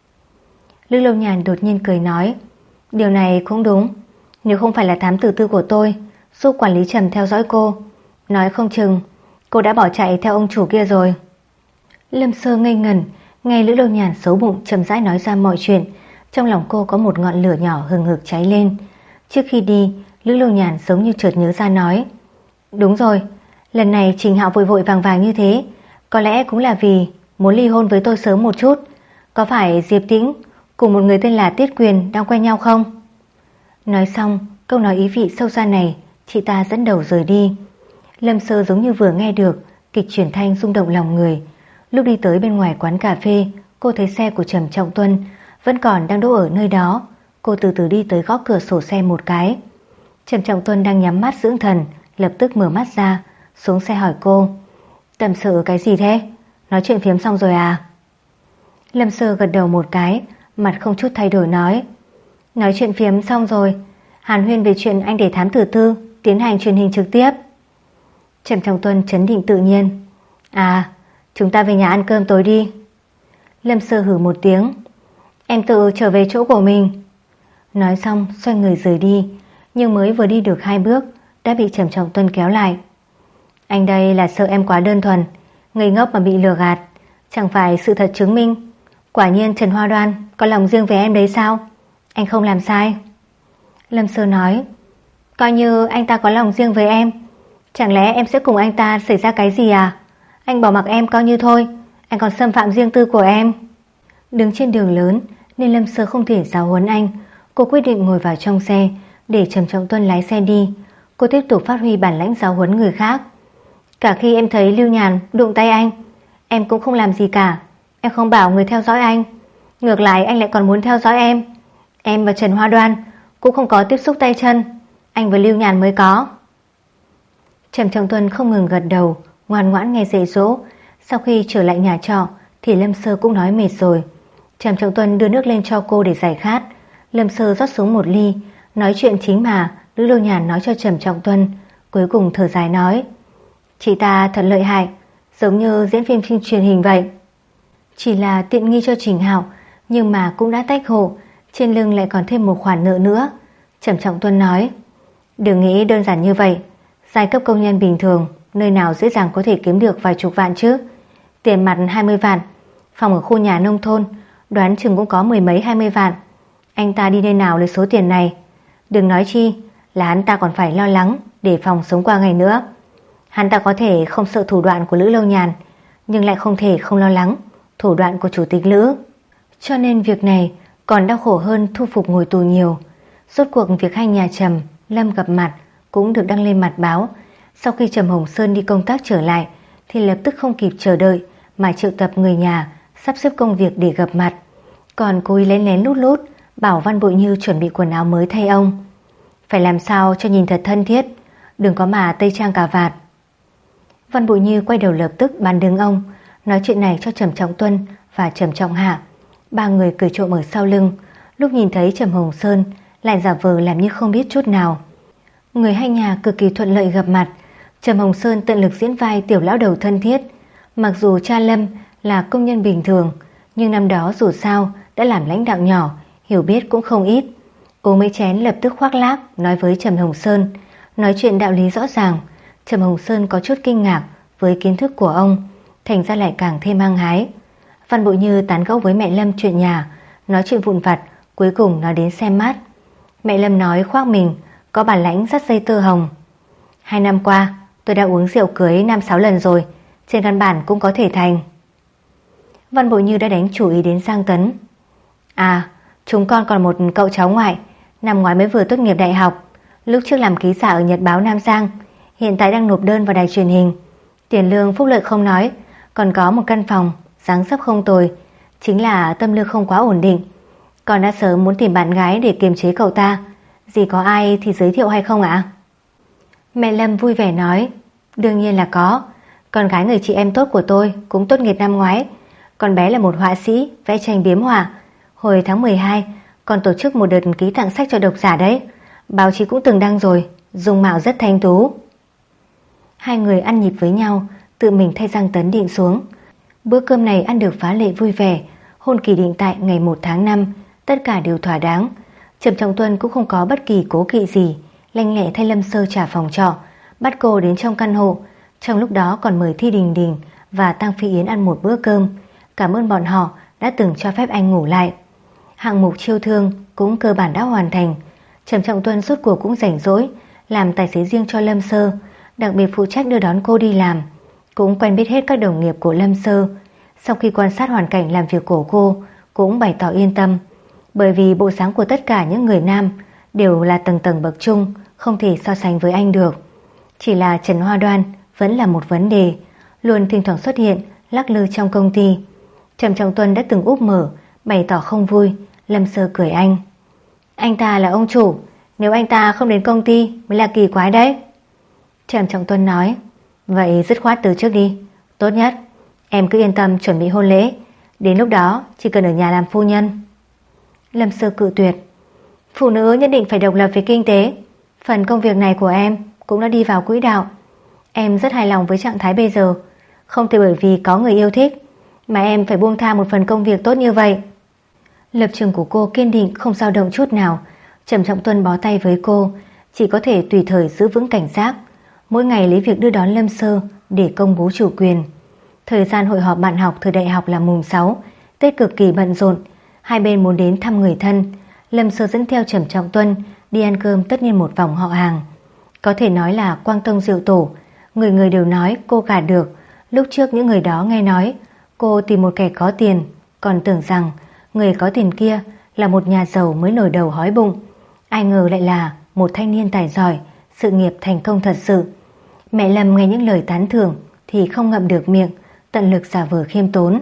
Lữ Lâu Nhàn đột nhiên cười nói. Điều này cũng đúng. Nếu không phải là thám tử tư của tôi giúp quản lý Trầm theo dõi cô, nói không chừng cô đã bỏ chạy theo ông chủ kia rồi. Lâm Sơ ngây ngẩn nghe Lữ Lâu Nhàn xấu bụng chậm rãi nói ra mọi chuyện. Trong lòng cô có một ngọn lửa nhỏ hừng hực cháy lên. Trước khi đi, Lữ Lâu Nhàn giống như chợt nhớ ra nói. Đúng rồi, lần này Trình Hạo vội vội vàng vàng như thế, có lẽ cũng là vì muốn ly hôn với tôi sớm một chút. Có phải Diệp Tĩnh cùng một người tên là Tiết Quyền đang quen nhau không? Nói xong câu nói ý vị sâu xa này, chị ta dẫn đầu rời đi. Lâm Sơ giống như vừa nghe được kịch chuyển thanh rung động lòng người. Lúc đi tới bên ngoài quán cà phê, cô thấy xe của Trầm Trọng Tuân vẫn còn đang đỗ ở nơi đó. Cô từ từ đi tới gõ cửa sổ xe một cái. Trầm Trọng Tuân đang nhắm mắt dưỡng thần, lập tức mở mắt ra, xuống xe hỏi cô. Tâm sự cái gì thế? Nói chuyện phiếm xong rồi à? Lâm Sơ gật đầu một cái, mặt không chút thay đổi nói. Nói chuyện phiếm xong rồi, hàn huyên về chuyện anh để thám tử tư tiến hành truyền hình trực tiếp. Trầm Trọng Tuân trấn định tự nhiên. À, chúng ta về nhà ăn cơm tối đi. Lâm Sơ hử một tiếng. Em tự trở về chỗ của mình. Nói xong xoay người rời đi, nhưng mới vừa đi được hai bước đã bị Trầm Trọng Tuân kéo lại. Anh đây là sợ em quá đơn thuần, ngây ngốc mà bị lừa gạt. Chẳng phải sự thật chứng minh quả nhiên Trần Hoa Đoan có lòng riêng với em đấy sao? Anh không làm sai. Lâm Sơ nói. Coi như anh ta có lòng riêng với em, chẳng lẽ em sẽ cùng anh ta xảy ra cái gì à? Anh bỏ mặc em coi như thôi, anh còn xâm phạm riêng tư của em. Đứng trên đường lớn nên Lâm Sơ không thể giáo huấn anh. Cô quyết định ngồi vào trong xe để Trầm Trọng Tuân lái xe đi. Cô tiếp tục phát huy bản lãnh giáo huấn người khác. Cả khi em thấy Lưu Nhàn đụng tay anh, em cũng không làm gì cả. Em không bảo người theo dõi anh, ngược lại anh lại còn muốn theo dõi em. Em và Trần Hoa Đoan cũng không có tiếp xúc tay chân, anh và Lưu Nhàn mới có. Trầm Trọng Tuân không ngừng gật đầu, ngoan ngoãn nghe dạy dỗ. Sau khi trở lại nhà trọ thì Lâm Sơ cũng nói mệt rồi. Trầm Trọng Tuân đưa nước lên cho cô để giải khát. Lâm Sơ rót xuống một ly. Nói chuyện chính mà Lữ Lâu Nhàn nói cho Trầm Trọng Tuân. Cuối cùng thở dài nói. Chị ta thật lợi hại, giống như diễn phim phim truyền hình vậy. Chỉ là tiện nghi cho Trình Hạo, nhưng mà cũng đã tách hộ, trên lưng lại còn thêm một khoản nợ nữa. Trầm Trọng Tuân nói. Đừng nghĩ đơn giản như vậy. Giai cấp công nhân bình thường nơi nào dễ dàng có thể kiếm được vài chục vạn chứ. Tiền mặt hai mươi vạn, phòng ở khu nhà nông thôn đoán chừng cũng có mười mấy hai mươi vạn. Anh ta đi nơi nào lấy số tiền này? Đừng nói chi là hắn ta còn phải lo lắng để phòng sống qua ngày nữa. Hắn ta có thể không sợ thủ đoạn của Lữ Lâu Nhàn, nhưng lại không thể không lo lắng thủ đoạn của chủ tịch Lữ. Cho nên việc này còn đau khổ hơn thu phục ngồi tù nhiều. Rốt cuộc việc hai nhà Trầm, Lâm gặp mặt cũng được đăng lên mặt báo. Sau khi Trầm Hồng Sơn đi công tác trở lại thì lập tức không kịp chờ đợi mà triệu tập người nhà sắp xếp công việc để gặp mặt. Còn cô ấy lén lén lút lút bảo Văn Bội Như chuẩn bị quần áo mới thay ông. Phải làm sao cho nhìn thật thân thiết, đừng có mà tây trang cà vạt. Văn Bội Như quay đầu lập tức bán đứng ông, nói chuyện này cho Trầm Trọng Tuân và Trầm Trọng Hạ. Ba người cười trộm ở sau lưng. Lúc nhìn thấy Trầm Hồng Sơn lại giả vờ làm như không biết chút nào. Người hai nhà cực kỳ thuận lợi gặp mặt. Trầm Hồng Sơn tận lực diễn vai tiểu lão đầu thân thiết. Mặc dù cha Lâm là công nhân bình thường, nhưng năm đó dù sao đã làm lãnh đạo nhỏ, hiểu biết cũng không ít. Uống mấy chén lập tức khoác lác nói với Trầm Hồng Sơn, nói chuyện đạo lý rõ ràng. Trầm Hồng Sơn có chút kinh ngạc với kiến thức của ông, thành ra lại càng thêm hăng hái. Văn Bội Như tán gẫu với mẹ Lâm chuyện nhà, nói chuyện vụn vặt, cuối cùng nói đến xem mắt. Mẹ Lâm nói khoác mình có bản lãnh dắt dây tơ hồng. Hai năm qua tôi đã uống rượu cưới năm sáu lần rồi, trên căn bản cũng có thể thành. Văn Bội Như đã đánh chủ ý đến Giang Tấn. À, chúng con còn một cậu cháu ngoại, năm ngoái mới vừa tốt nghiệp đại học, lúc trước làm ký giả ở Nhật báo Nam Giang, hiện tại đang nộp đơn vào đài truyền hình. Tiền lương phúc lợi không nói, còn có một căn phòng, dáng dấp không tồi, chính là tâm lương không quá ổn định. Con đã sớm muốn tìm bạn gái để kiềm chế cậu ta, dì có ai thì giới thiệu hay không ạ? Mẹ Lâm vui vẻ nói, đương nhiên là có. Con gái người chị em tốt của tôi cũng tốt nghiệp năm ngoái. Con bé là một họa sĩ vẽ tranh biếm họa. Hồi tháng mười hai còn tổ chức một đợt ký tặng sách cho độc giả đấy. Báo chí cũng từng đăng rồi, dung mạo rất thanh tú. Hai người ăn nhịp với nhau, tự mình thay Giang Tấn định xuống. Bữa cơm này ăn được phá lệ vui vẻ. Hôn kỳ định tại ngày một tháng năm, tất cả đều thỏa đáng. Trầm Trọng Tuân cũng không có bất kỳ cố kỵ gì, lanh lẹ thay Lâm Sơ trả phòng trọ, bắt cô đến trong căn hộ. Trong lúc đó còn mời Thi Đình Đình và Tăng Phi Yến ăn một bữa cơm, cảm ơn bọn họ đã từng cho phép anh ngủ lại. Hạng mục chiêu thương cũng cơ bản đã hoàn thành. Trầm Trọng Tuân rốt cuộc cũng rảnh rỗi làm tài xế riêng cho Lâm Sơ, đặc biệt phụ trách đưa đón cô đi làm, cũng quen biết hết các đồng nghiệp của Lâm Sơ. Sau khi quan sát hoàn cảnh làm việc của cô, cũng bày tỏ yên tâm, bởi vì bộ dáng của tất cả những người nam đều là tầng tầng bậc trung, không thể so sánh với anh được. Chỉ là Trần Hoa Đoan vẫn là một vấn đề, luôn thỉnh thoảng xuất hiện lắc lư trong công ty. Trầm Trọng Tuân đã từng úp mở, bày tỏ không vui. Lâm Sơ cười anh, anh ta là ông chủ, nếu anh ta không đến công ty mới là kỳ quái đấy. Trầm Trọng Tuân nói, vậy dứt khoát từ trước đi. Tốt nhất em cứ yên tâm chuẩn bị hôn lễ, đến lúc đó chỉ cần ở nhà làm phu nhân. Lâm Sơ cự tuyệt, phụ nữ nhất định phải độc lập về kinh tế. Phần công việc này của em cũng đã đi vào quỹ đạo. Em rất hài lòng với trạng thái bây giờ, không thể bởi vì có người yêu thích mà em phải buông tha một phần công việc tốt như vậy. Lập trường của cô kiên định không dao động chút nào. Trầm Trọng Tuân bó tay với cô, chỉ có thể tùy thời giữ vững cảnh giác, mỗi ngày lấy việc đưa đón Lâm Sơ để công bố chủ quyền. Thời gian hội họp bạn học thời đại học là mùng sáu, Tết cực kỳ bận rộn, hai bên muốn đến thăm người thân. Lâm Sơ dẫn theo Trầm Trọng Tuân đi ăn cơm tất nhiên một vòng họ hàng. Có thể nói là quang tông diệu tổ, người người đều nói cô gả được. Lúc trước những người đó nghe nói cô tìm một kẻ có tiền, còn tưởng rằng người có tiền kia là một nhà giàu mới nổi đầu hói bụng. Ai ngờ lại là một thanh niên tài giỏi, sự nghiệp thành công thật sự. Mẹ Lâm nghe những lời tán thưởng thì không ngậm được miệng, tận lực giả vờ khiêm tốn.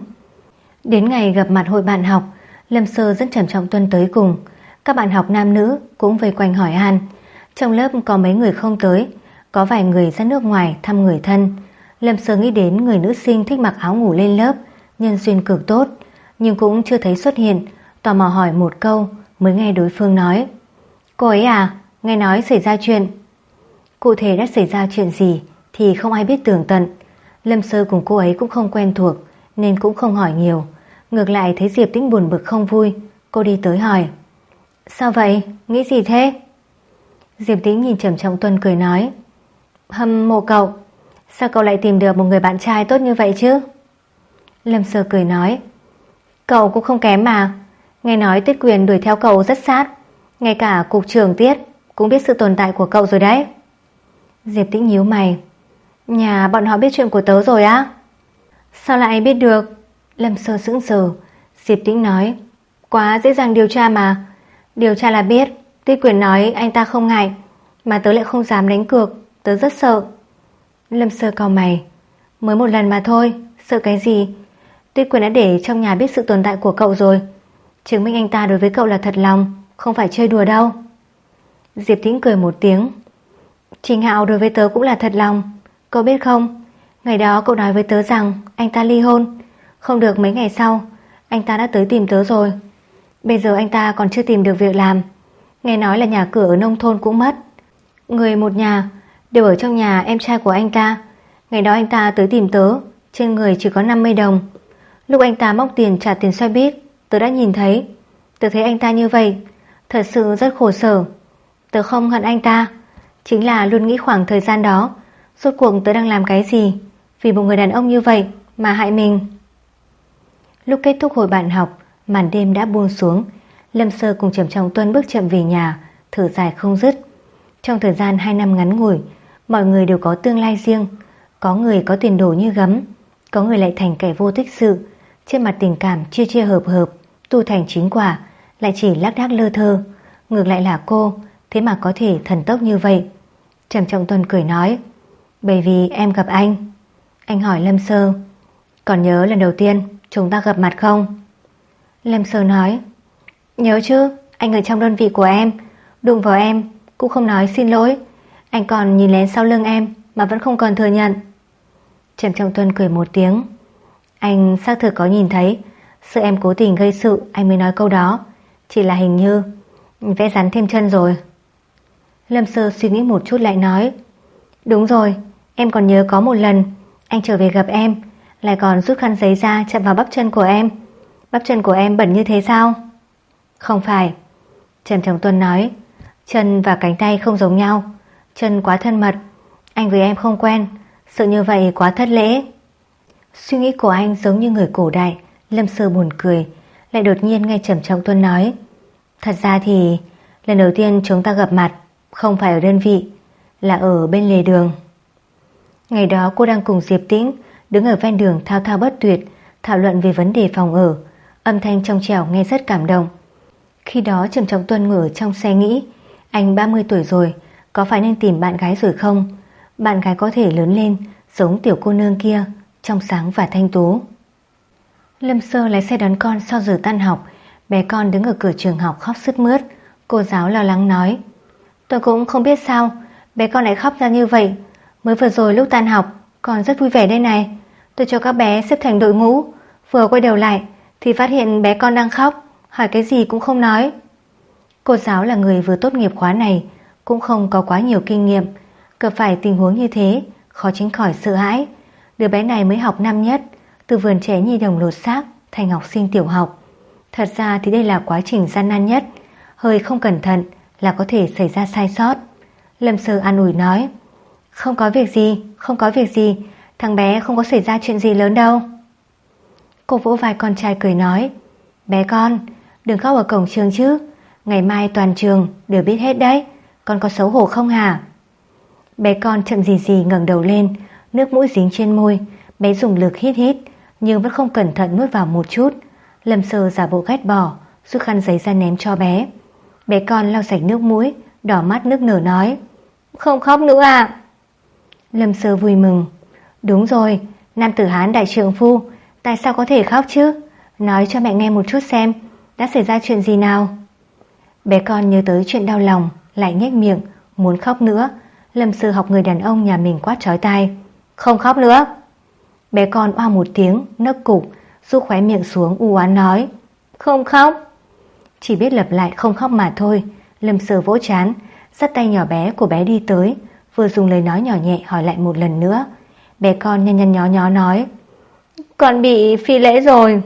Đến ngày gặp mặt hội bạn học, Lâm Sơ dẫn Trầm Trọng Tuân tới cùng. Các bạn học nam nữ cũng vây quanh hỏi han. Trong lớp có mấy người không tới, có vài người ra nước ngoài thăm người thân. Lâm Sơ nghĩ đến người nữ sinh thích mặc áo ngủ lên lớp, nhân duyên cực tốt, nhưng cũng chưa thấy xuất hiện. Tò mò hỏi một câu mới nghe đối phương nói, cô ấy à, nghe nói xảy ra chuyện. Cụ thể đã xảy ra chuyện gì thì không ai biết tường tận. Lâm Sơ cùng cô ấy cũng không quen thuộc nên cũng không hỏi nhiều. Ngược lại thấy Diệp Tĩnh buồn bực không vui, cô đi tới hỏi, sao vậy, nghĩ gì thế? Diệp Tĩnh nhìn Trầm Trọng Tuân cười nói, hâm mộ cậu, sao cậu lại tìm được một người bạn trai tốt như vậy chứ? Lâm Sơ cười nói, cậu cũng không kém mà, nghe nói Tiết Quyền đuổi theo cậu rất sát, ngay cả cục trưởng Tiết cũng biết sự tồn tại của cậu rồi đấy. Diệp Tĩnh nhíu mày, nhà bọn họ biết chuyện của tớ rồi á? Sao lại biết được? Lâm Sơ sững sờ. Diệp Tĩnh nói, quá dễ dàng điều tra mà. Điều tra là biết. Tiết Quyền nói anh ta không ngại, mà tớ lại không dám đánh cược, tớ rất sợ. Lâm Sơ cau mày, mới một lần mà thôi, sợ cái gì? Tiết Quyền đã để trong nhà biết sự tồn tại của cậu rồi, chứng minh anh ta đối với cậu là thật lòng, không phải chơi đùa đâu. Diệp Tĩnh cười một tiếng, Trình Hạo đối với tớ cũng là thật lòng. Cậu biết không, ngày đó cậu nói với tớ rằng anh ta ly hôn, không được mấy ngày sau anh ta đã tới tìm tớ rồi. Bây giờ anh ta còn chưa tìm được việc làm, nghe nói là nhà cửa ở nông thôn cũng mất. Người một nhà đều ở trong nhà em trai của anh ta. Ngày đó anh ta tới tìm tớ, trên người chỉ có năm mươi đồng. Lúc anh ta móc tiền trả tiền xe buýt, tớ đã nhìn thấy. Tớ thấy anh ta như vậy, thật sự rất khổ sở. Tớ không hận anh ta, chính là luôn nghĩ khoảng thời gian đó rốt cuộc tớ đang làm cái gì, vì một người đàn ông như vậy mà hại mình. Lúc kết thúc hồi bạn học, Màn đêm đã buông xuống. Lâm Sơ cùng Trầm Trọng Tuân bước chậm về nhà, thở dài không dứt. Trong thời gian hai năm ngắn ngủi, mọi người đều có tương lai riêng. Có người có tiền đồ như gấm, có người lại thành kẻ vô tích sự. Trên mặt tình cảm chia chia hợp hợp, tu thành chính quả, lại chỉ lác đác lơ thơ. Ngược lại là cô, thế mà có thể thần tốc như vậy. Trầm Trọng Tuân cười nói, bởi vì em gặp anh. Anh hỏi Lâm Sơ, còn nhớ lần đầu tiên chúng ta gặp mặt không? Lâm Sơ nói, nhớ chứ, anh ở trong đơn vị của em, đụng vào em cũng không nói xin lỗi. Anh còn nhìn lén sau lưng em mà vẫn không còn thừa nhận. Trầm Trọng Tuân cười một tiếng, anh xác thực có nhìn thấy, sợ em cố tình gây sự anh mới nói câu đó. Chỉ là hình như vẽ rắn thêm chân rồi. Lâm Sơ suy nghĩ một chút lại nói, đúng rồi, em còn nhớ có một lần anh trở về gặp em, lại còn rút khăn giấy ra chạm vào bắp chân của em. Bắp chân của em bẩn như thế sao? Không phải. Trầm Trọng Tuân nói, chân và cánh tay không giống nhau. Chân quá thân mật, anh với em không quen, sợ như vậy quá thất lễ. Suy nghĩ của anh giống như người cổ đại. Lâm Sơ buồn cười, lại đột nhiên nghe Trầm Trọng Tuân nói, thật ra thì lần đầu tiên chúng ta gặp mặt không phải ở đơn vị, là ở bên lề đường. Ngày đó cô đang cùng Diệp Tĩnh đứng ở ven đường thao thao bất tuyệt, thảo luận về vấn đề phòng ở. Âm thanh trong trẻo nghe rất cảm động. Khi đó Trầm Trọng Tuân ngồi trong xe nghĩ, anh ba mươi tuổi rồi, có phải nên tìm bạn gái rồi không? Bạn gái có thể lớn lên giống tiểu cô nương kia, trong sáng và thanh tú. Lâm Sơ lái xe đón con sau giờ tan học. Bé con đứng ở cửa trường học khóc sướt mướt. Cô giáo lo lắng nói, tôi cũng không biết sao bé con lại khóc ra như vậy. Mới vừa rồi lúc tan học còn rất vui vẻ đây này. Tôi cho các bé xếp thành đội ngũ, vừa quay đầu lại thì phát hiện bé con đang khóc, hỏi cái gì cũng không nói. Cô giáo là người vừa tốt nghiệp khóa này, cũng không có quá nhiều kinh nghiệm. Gặp phải tình huống như thế, khó tránh khỏi sợ hãi. Đứa bé này mới học năm nhất, từ vườn trẻ nhi đồng lột xác thành học sinh tiểu học. Thật ra thì đây là quá trình gian nan nhất, hơi không cẩn thận là có thể xảy ra sai sót. Lâm Sơ an ủi nói, không có việc gì, không có việc gì, thằng bé không có xảy ra chuyện gì lớn đâu. Cô vỗ vai con trai cười nói, bé con, đừng khóc ở cổng trường chứ, ngày mai toàn trường đều biết hết đấy, con có xấu hổ không hả? Bé con chậm gì gì ngẩng đầu lên, nước mũi dính trên môi, bé dùng lực hít hít, nhưng vẫn không cẩn thận nuốt vào một chút. Lâm Sơ giả bộ ghét bỏ, rút khăn giấy ra ném cho bé. Bé con lau sạch nước mũi, đỏ mắt nức nở nói, không khóc nữa à? Lâm Sơ vui mừng, đúng rồi, nam tử Hán đại trượng phu, tại sao có thể khóc chứ? Nói cho mẹ nghe một chút xem, đã xảy ra chuyện gì nào? Bé con nhớ tới chuyện đau lòng, lại nhếch miệng, muốn khóc nữa. Lâm Sơ học người đàn ông nhà mình quát chói tai, không khóc nữa. Bé con oa một tiếng, nấc cục, rũ khóe miệng xuống u oán nói, không khóc. Chỉ biết lặp lại không khóc mà thôi. Lâm Sơ vỗ trán, dắt tay nhỏ bé của bé đi tới, vừa dùng lời nói nhỏ nhẹ hỏi lại một lần nữa. Bé con nhăn nhăn nhó nhó nói, con bị phi lễ rồi.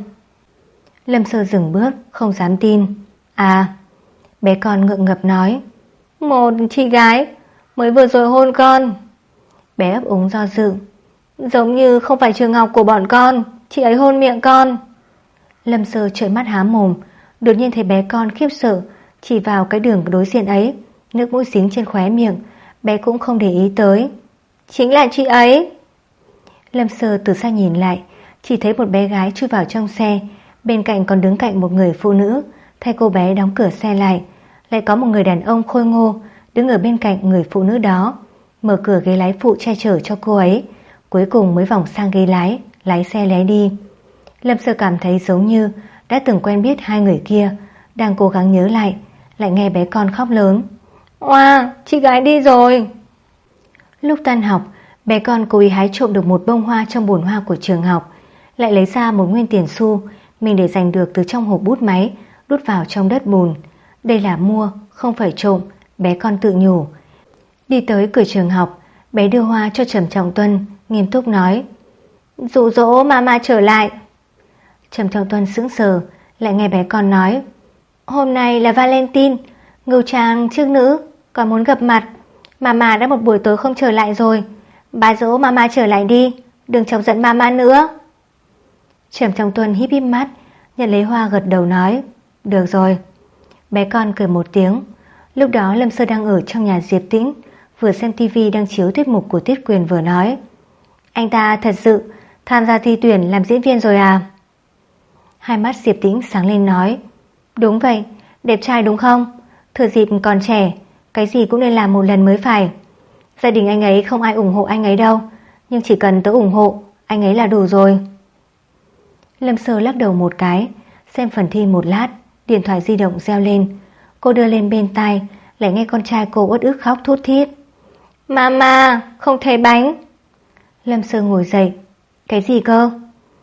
Lâm Sơ dừng bước, không dám tin. À. Bé con ngượng ngập nói, một chị gái mới vừa rồi hôn con. Bé ấp úng do dự, giống như không phải trường học của bọn con, chị ấy hôn miệng con. Lâm Sơ trợn mắt há mồm, đột nhiên thấy bé con khiếp sợ, chỉ vào cái đường đối diện ấy, nước mũi dính trên khóe miệng. Bé cũng không để ý tới, chính là chị ấy. Lâm Sơ từ xa nhìn lại, chỉ thấy một bé gái chui vào trong xe, bên cạnh còn đứng cạnh một người phụ nữ. Thay cô bé đóng cửa xe lại, lại có một người đàn ông khôi ngô đứng ở bên cạnh người phụ nữ đó, mở cửa ghế lái phụ che chở cho cô ấy, cuối cùng mới vòng sang ghế lái, lái xe lái đi. Lâm Sơ cảm thấy giống như đã từng quen biết hai người kia, đang cố gắng nhớ lại, lại nghe bé con khóc lớn, oa, chị gái đi rồi. Lúc tan học, bé con cố ý hái trộm được một bông hoa trong bồn hoa của trường học, lại lấy ra một nguyên tiền xu mình để giành được từ trong hộp bút máy, đút vào trong đất bùn. Đây là mua, không phải trộm, bé con tự nhủ. Đi tới cửa trường học, bé đưa hoa cho Trầm Trọng Tuân, nghiêm túc nói, dụ dỗ mama trở lại. Trầm Trọng Tuân sững sờ, lại nghe bé con nói, hôm nay là Valentine, ngưu trang trước nữ, còn muốn gặp mặt. Mama đã một buổi tối không trở lại rồi, bà dỗ mama trở lại đi, đừng chọc giận mama nữa. Trầm Trọng Tuân híp híp mắt, Nhận lấy hoa gật đầu nói, được rồi. Bé con cười một tiếng. Lúc đó Lâm Sơ đang ở trong nhà Diệp Tĩnh, vừa xem tivi đang chiếu tiết mục của Tiết Quyền vừa nói, anh ta thật sự tham gia thi tuyển làm diễn viên rồi à? Hai mắt Diệp Tĩnh sáng lên nói, đúng vậy, đẹp trai đúng không? Thừa dịp còn trẻ, cái gì cũng nên làm một lần mới phải. Gia đình anh ấy không ai ủng hộ anh ấy đâu, nhưng chỉ cần tớ ủng hộ anh ấy là đủ rồi. Lâm Sơ lắc đầu một cái, xem phần thi một lát, điện thoại di động reo lên. Cô đưa lên bên tai, lại nghe con trai cô uất ức khóc thút thít. Mama, không thấy bánh. Lâm Sơ ngồi dậy. Cái gì cơ?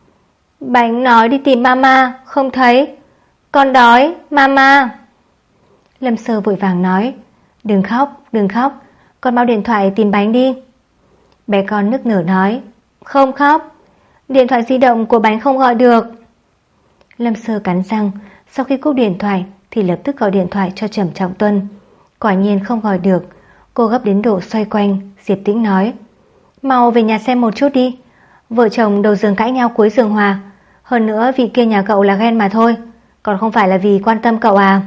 Bánh nói đi tìm mama, không thấy. Con đói, mama. Lâm Sơ vội vàng nói, đừng khóc, đừng khóc, con mau điện thoại tìm bánh đi. Bé con nức nở nói, không khóc, điện thoại di động của bánh không gọi được. Lâm Sơ cắn răng, sau khi cúp điện thoại thì lập tức gọi điện thoại cho Trầm Trọng Tuân. Quả nhiên không gọi được. Cô gấp đến độ xoay quanh. Diệp Tĩnh nói, mau về nhà xem một chút đi. Vợ chồng đầu giường cãi nhau cuối giường hòa. Hơn nữa vị kia nhà cậu là ghen mà thôi, còn không phải là vì quan tâm cậu à?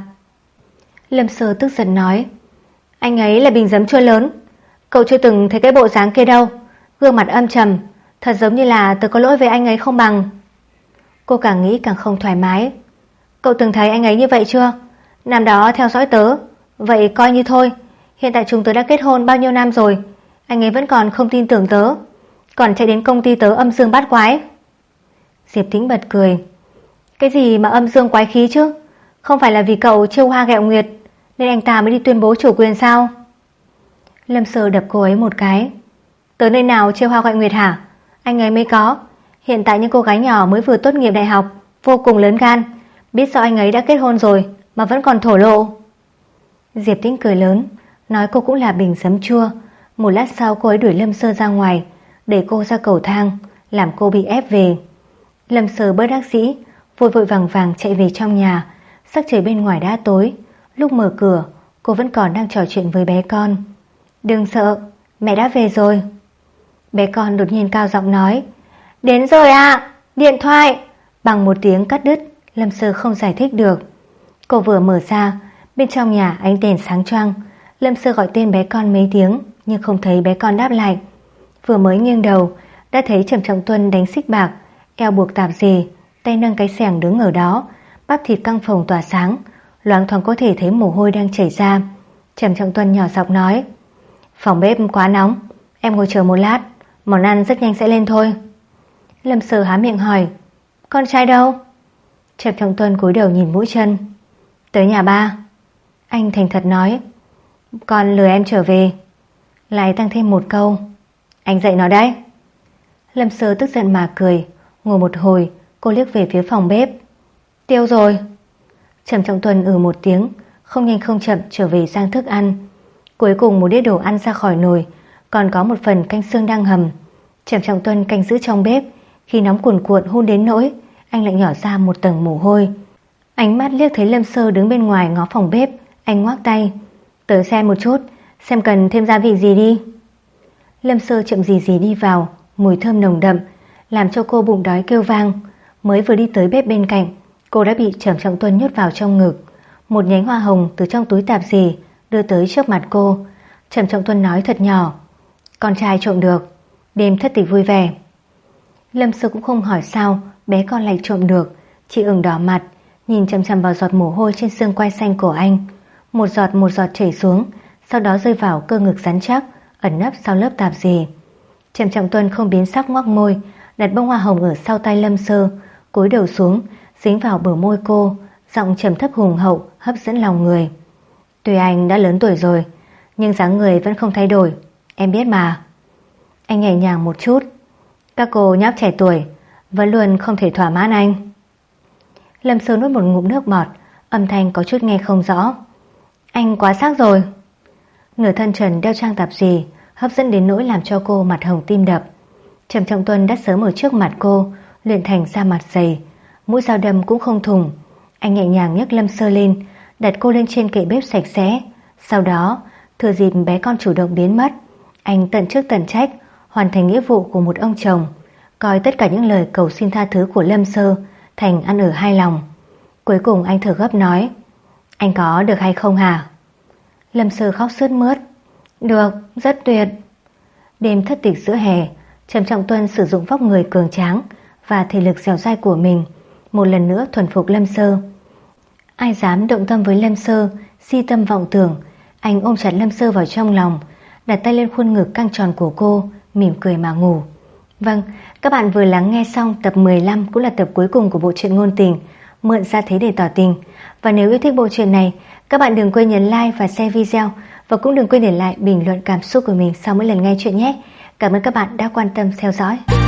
Lâm Sơ tức giận nói, anh ấy là bình giấm chua lớn, cậu chưa từng thấy cái bộ dáng kia đâu. Gương mặt âm trầm, thật giống như là tớ có lỗi với anh ấy không bằng. Cô càng nghĩ càng không thoải mái. Cậu từng thấy anh ấy như vậy chưa? Năm đó theo dõi tớ, vậy coi như thôi. Hiện tại chúng tớ đã kết hôn bao nhiêu năm rồi, anh ấy vẫn còn không tin tưởng tớ, còn chạy đến công ty tớ âm dương bát quái. Diệp Tĩnh bật cười. Cái gì mà âm dương quái khí chứ? Không phải là vì cậu trêu hoa ghẹo nguyệt nên anh ta mới đi tuyên bố chủ quyền sao? Lâm Sơ đập cô ấy một cái. Tớ nơi nào trêu hoa ghẹo nguyệt hả? Anh ấy mới có. Hiện tại những cô gái nhỏ mới vừa tốt nghiệp đại học vô cùng lớn gan, biết sao anh ấy đã kết hôn rồi mà vẫn còn thổ lộ. Diệp Tĩnh cười lớn, nói cô cũng là bình giấm chua. Một lát sau cô ấy đuổi Lâm Sơ ra ngoài, đẩy cô ra cầu thang, làm cô bị ép về. Lâm Sơ bất đắc dĩ, vội vội vàng vàng chạy về trong nhà. Sắc trời bên ngoài đã tối. Lúc mở cửa, cô vẫn còn đang trò chuyện với bé con. Đừng sợ, mẹ đã về rồi. Bé con đột nhiên cao giọng nói, đến rồi ạ, điện thoại. Bằng một tiếng cắt đứt, Lâm Sơ không giải thích được. Cô vừa mở ra, bên trong nhà ánh đèn sáng choang. Lâm Sơ gọi tên bé con mấy tiếng nhưng không thấy bé con đáp lại. Vừa mới nghiêng đầu đã thấy Trầm Trọng Tuân đánh xích bạc, eo buộc tạp dề, tay nâng cái xẻng đứng ở đó, bắp thịt căng phồng tỏa sáng, loáng thoáng có thể thấy mồ hôi đang chảy ra. Trầm Trọng Tuân nhỏ giọng nói, phòng bếp quá nóng, em ngồi chờ một lát, món ăn rất nhanh sẽ lên thôi. Lâm Sơ há miệng hỏi, con trai đâu? Trầm Trọng Tuân cúi đầu nhìn mũi chân. Tới nhà ba. Anh thành thật nói, con lừa em trở về. Lại tăng thêm một câu, anh dạy nó đấy. Lâm Sơ tức giận mà cười. Ngồi một hồi, cô liếc về phía phòng bếp. Tiêu rồi. Trầm Trọng Tuân ừ một tiếng, không nhanh không chậm trở về sang thức ăn. Cuối cùng một đĩa đồ ăn ra khỏi nồi, còn có một phần canh xương đang hầm. Trầm Trọng Tuân canh giữ trong bếp, khi nóng cuồn cuộn hun đến nỗi anh lại nhỏ ra một tầng mồ hôi. Ánh mắt liếc thấy Lâm Sơ đứng bên ngoài ngó phòng bếp, anh ngoác tay, tớ xem một chút, xem cần thêm gia vị gì đi. Lâm Sơ chậm gì gì đi vào, mùi thơm nồng đậm làm cho cô bụng đói kêu vang. Mới vừa đi tới bếp bên cạnh, cô đã bị Trầm Trọng Tuân nhốt vào trong ngực. Một nhánh hoa hồng từ trong túi tạp dề đưa tới trước mặt cô. Trầm Trọng Tuân nói thật nhỏ, con trai trộm được, đêm thất tịch vui vẻ. Lâm Sơ cũng không hỏi sao bé con lại trộm được, chỉ ửng đỏ mặt, nhìn chằm chằm vào giọt mồ hôi trên xương quai xanh của anh. Một giọt một giọt chảy xuống, sau đó rơi vào cơ ngực rắn chắc ẩn nấp sau lớp tạp dề. Trầm Trọng Tuân không biến sắc ngoác môi, đặt bông hoa hồng ở sau tay Lâm Sơ, cúi đầu xuống dính vào bờ môi cô, giọng trầm thấp hùng hậu hấp dẫn lòng người. Tuy anh đã lớn tuổi rồi, nhưng dáng người vẫn không thay đổi, em biết mà. Anh nhẹ nhàng một chút, các cô nhóc trẻ tuổi vẫn luôn không thể thỏa mãn anh. Lâm Sơ nuốt một ngụm nước bọt, âm thanh có chút nghe không rõ. Anh quá sắc rồi. Nửa thân trần đeo trang tạp dề hấp dẫn đến nỗi làm cho cô mặt hồng tim đập. Trầm Trọng Tuân đã sớm ở trước mặt cô luyện thành da mặt dày, mũi dao đâm cũng không thủng. Anh nhẹ nhàng nhấc Lâm Sơ lên, đặt cô lên trên kệ bếp sạch sẽ. Sau đó thừa dịp bé con chủ động biến mất, anh tận chức tận trách hoàn thành nghĩa vụ của một ông chồng, coi tất cả những lời cầu xin tha thứ của Lâm Sơ Thành ăn ở hai lòng. Cuối cùng anh thở gấp nói: Anh có được hay không hả? Lâm Sơ khóc sướt mướt: Được, rất tuyệt. Đêm thất tịch giữa hè, Trầm Trọng Tuân sử dụng vóc người cường tráng và thể lực dẻo dai của mình một lần nữa thuần phục Lâm Sơ. Ai dám động tâm với Lâm Sơ, si tâm vọng tưởng. Anh ôm chặt Lâm Sơ vào trong lòng, đặt tay lên khuôn ngực căng tròn của cô, mỉm cười mà ngủ. Vâng, các bạn vừa lắng nghe xong tập mười lăm, cũng là tập cuối cùng của bộ truyện ngôn tình Mượn Ra Thế Để Tỏ Tình. Và nếu yêu thích bộ truyện này, các bạn đừng quên nhấn like và share video, và cũng đừng quên để lại bình luận cảm xúc của mình sau mỗi lần nghe chuyện nhé. Cảm ơn các bạn đã quan tâm theo dõi.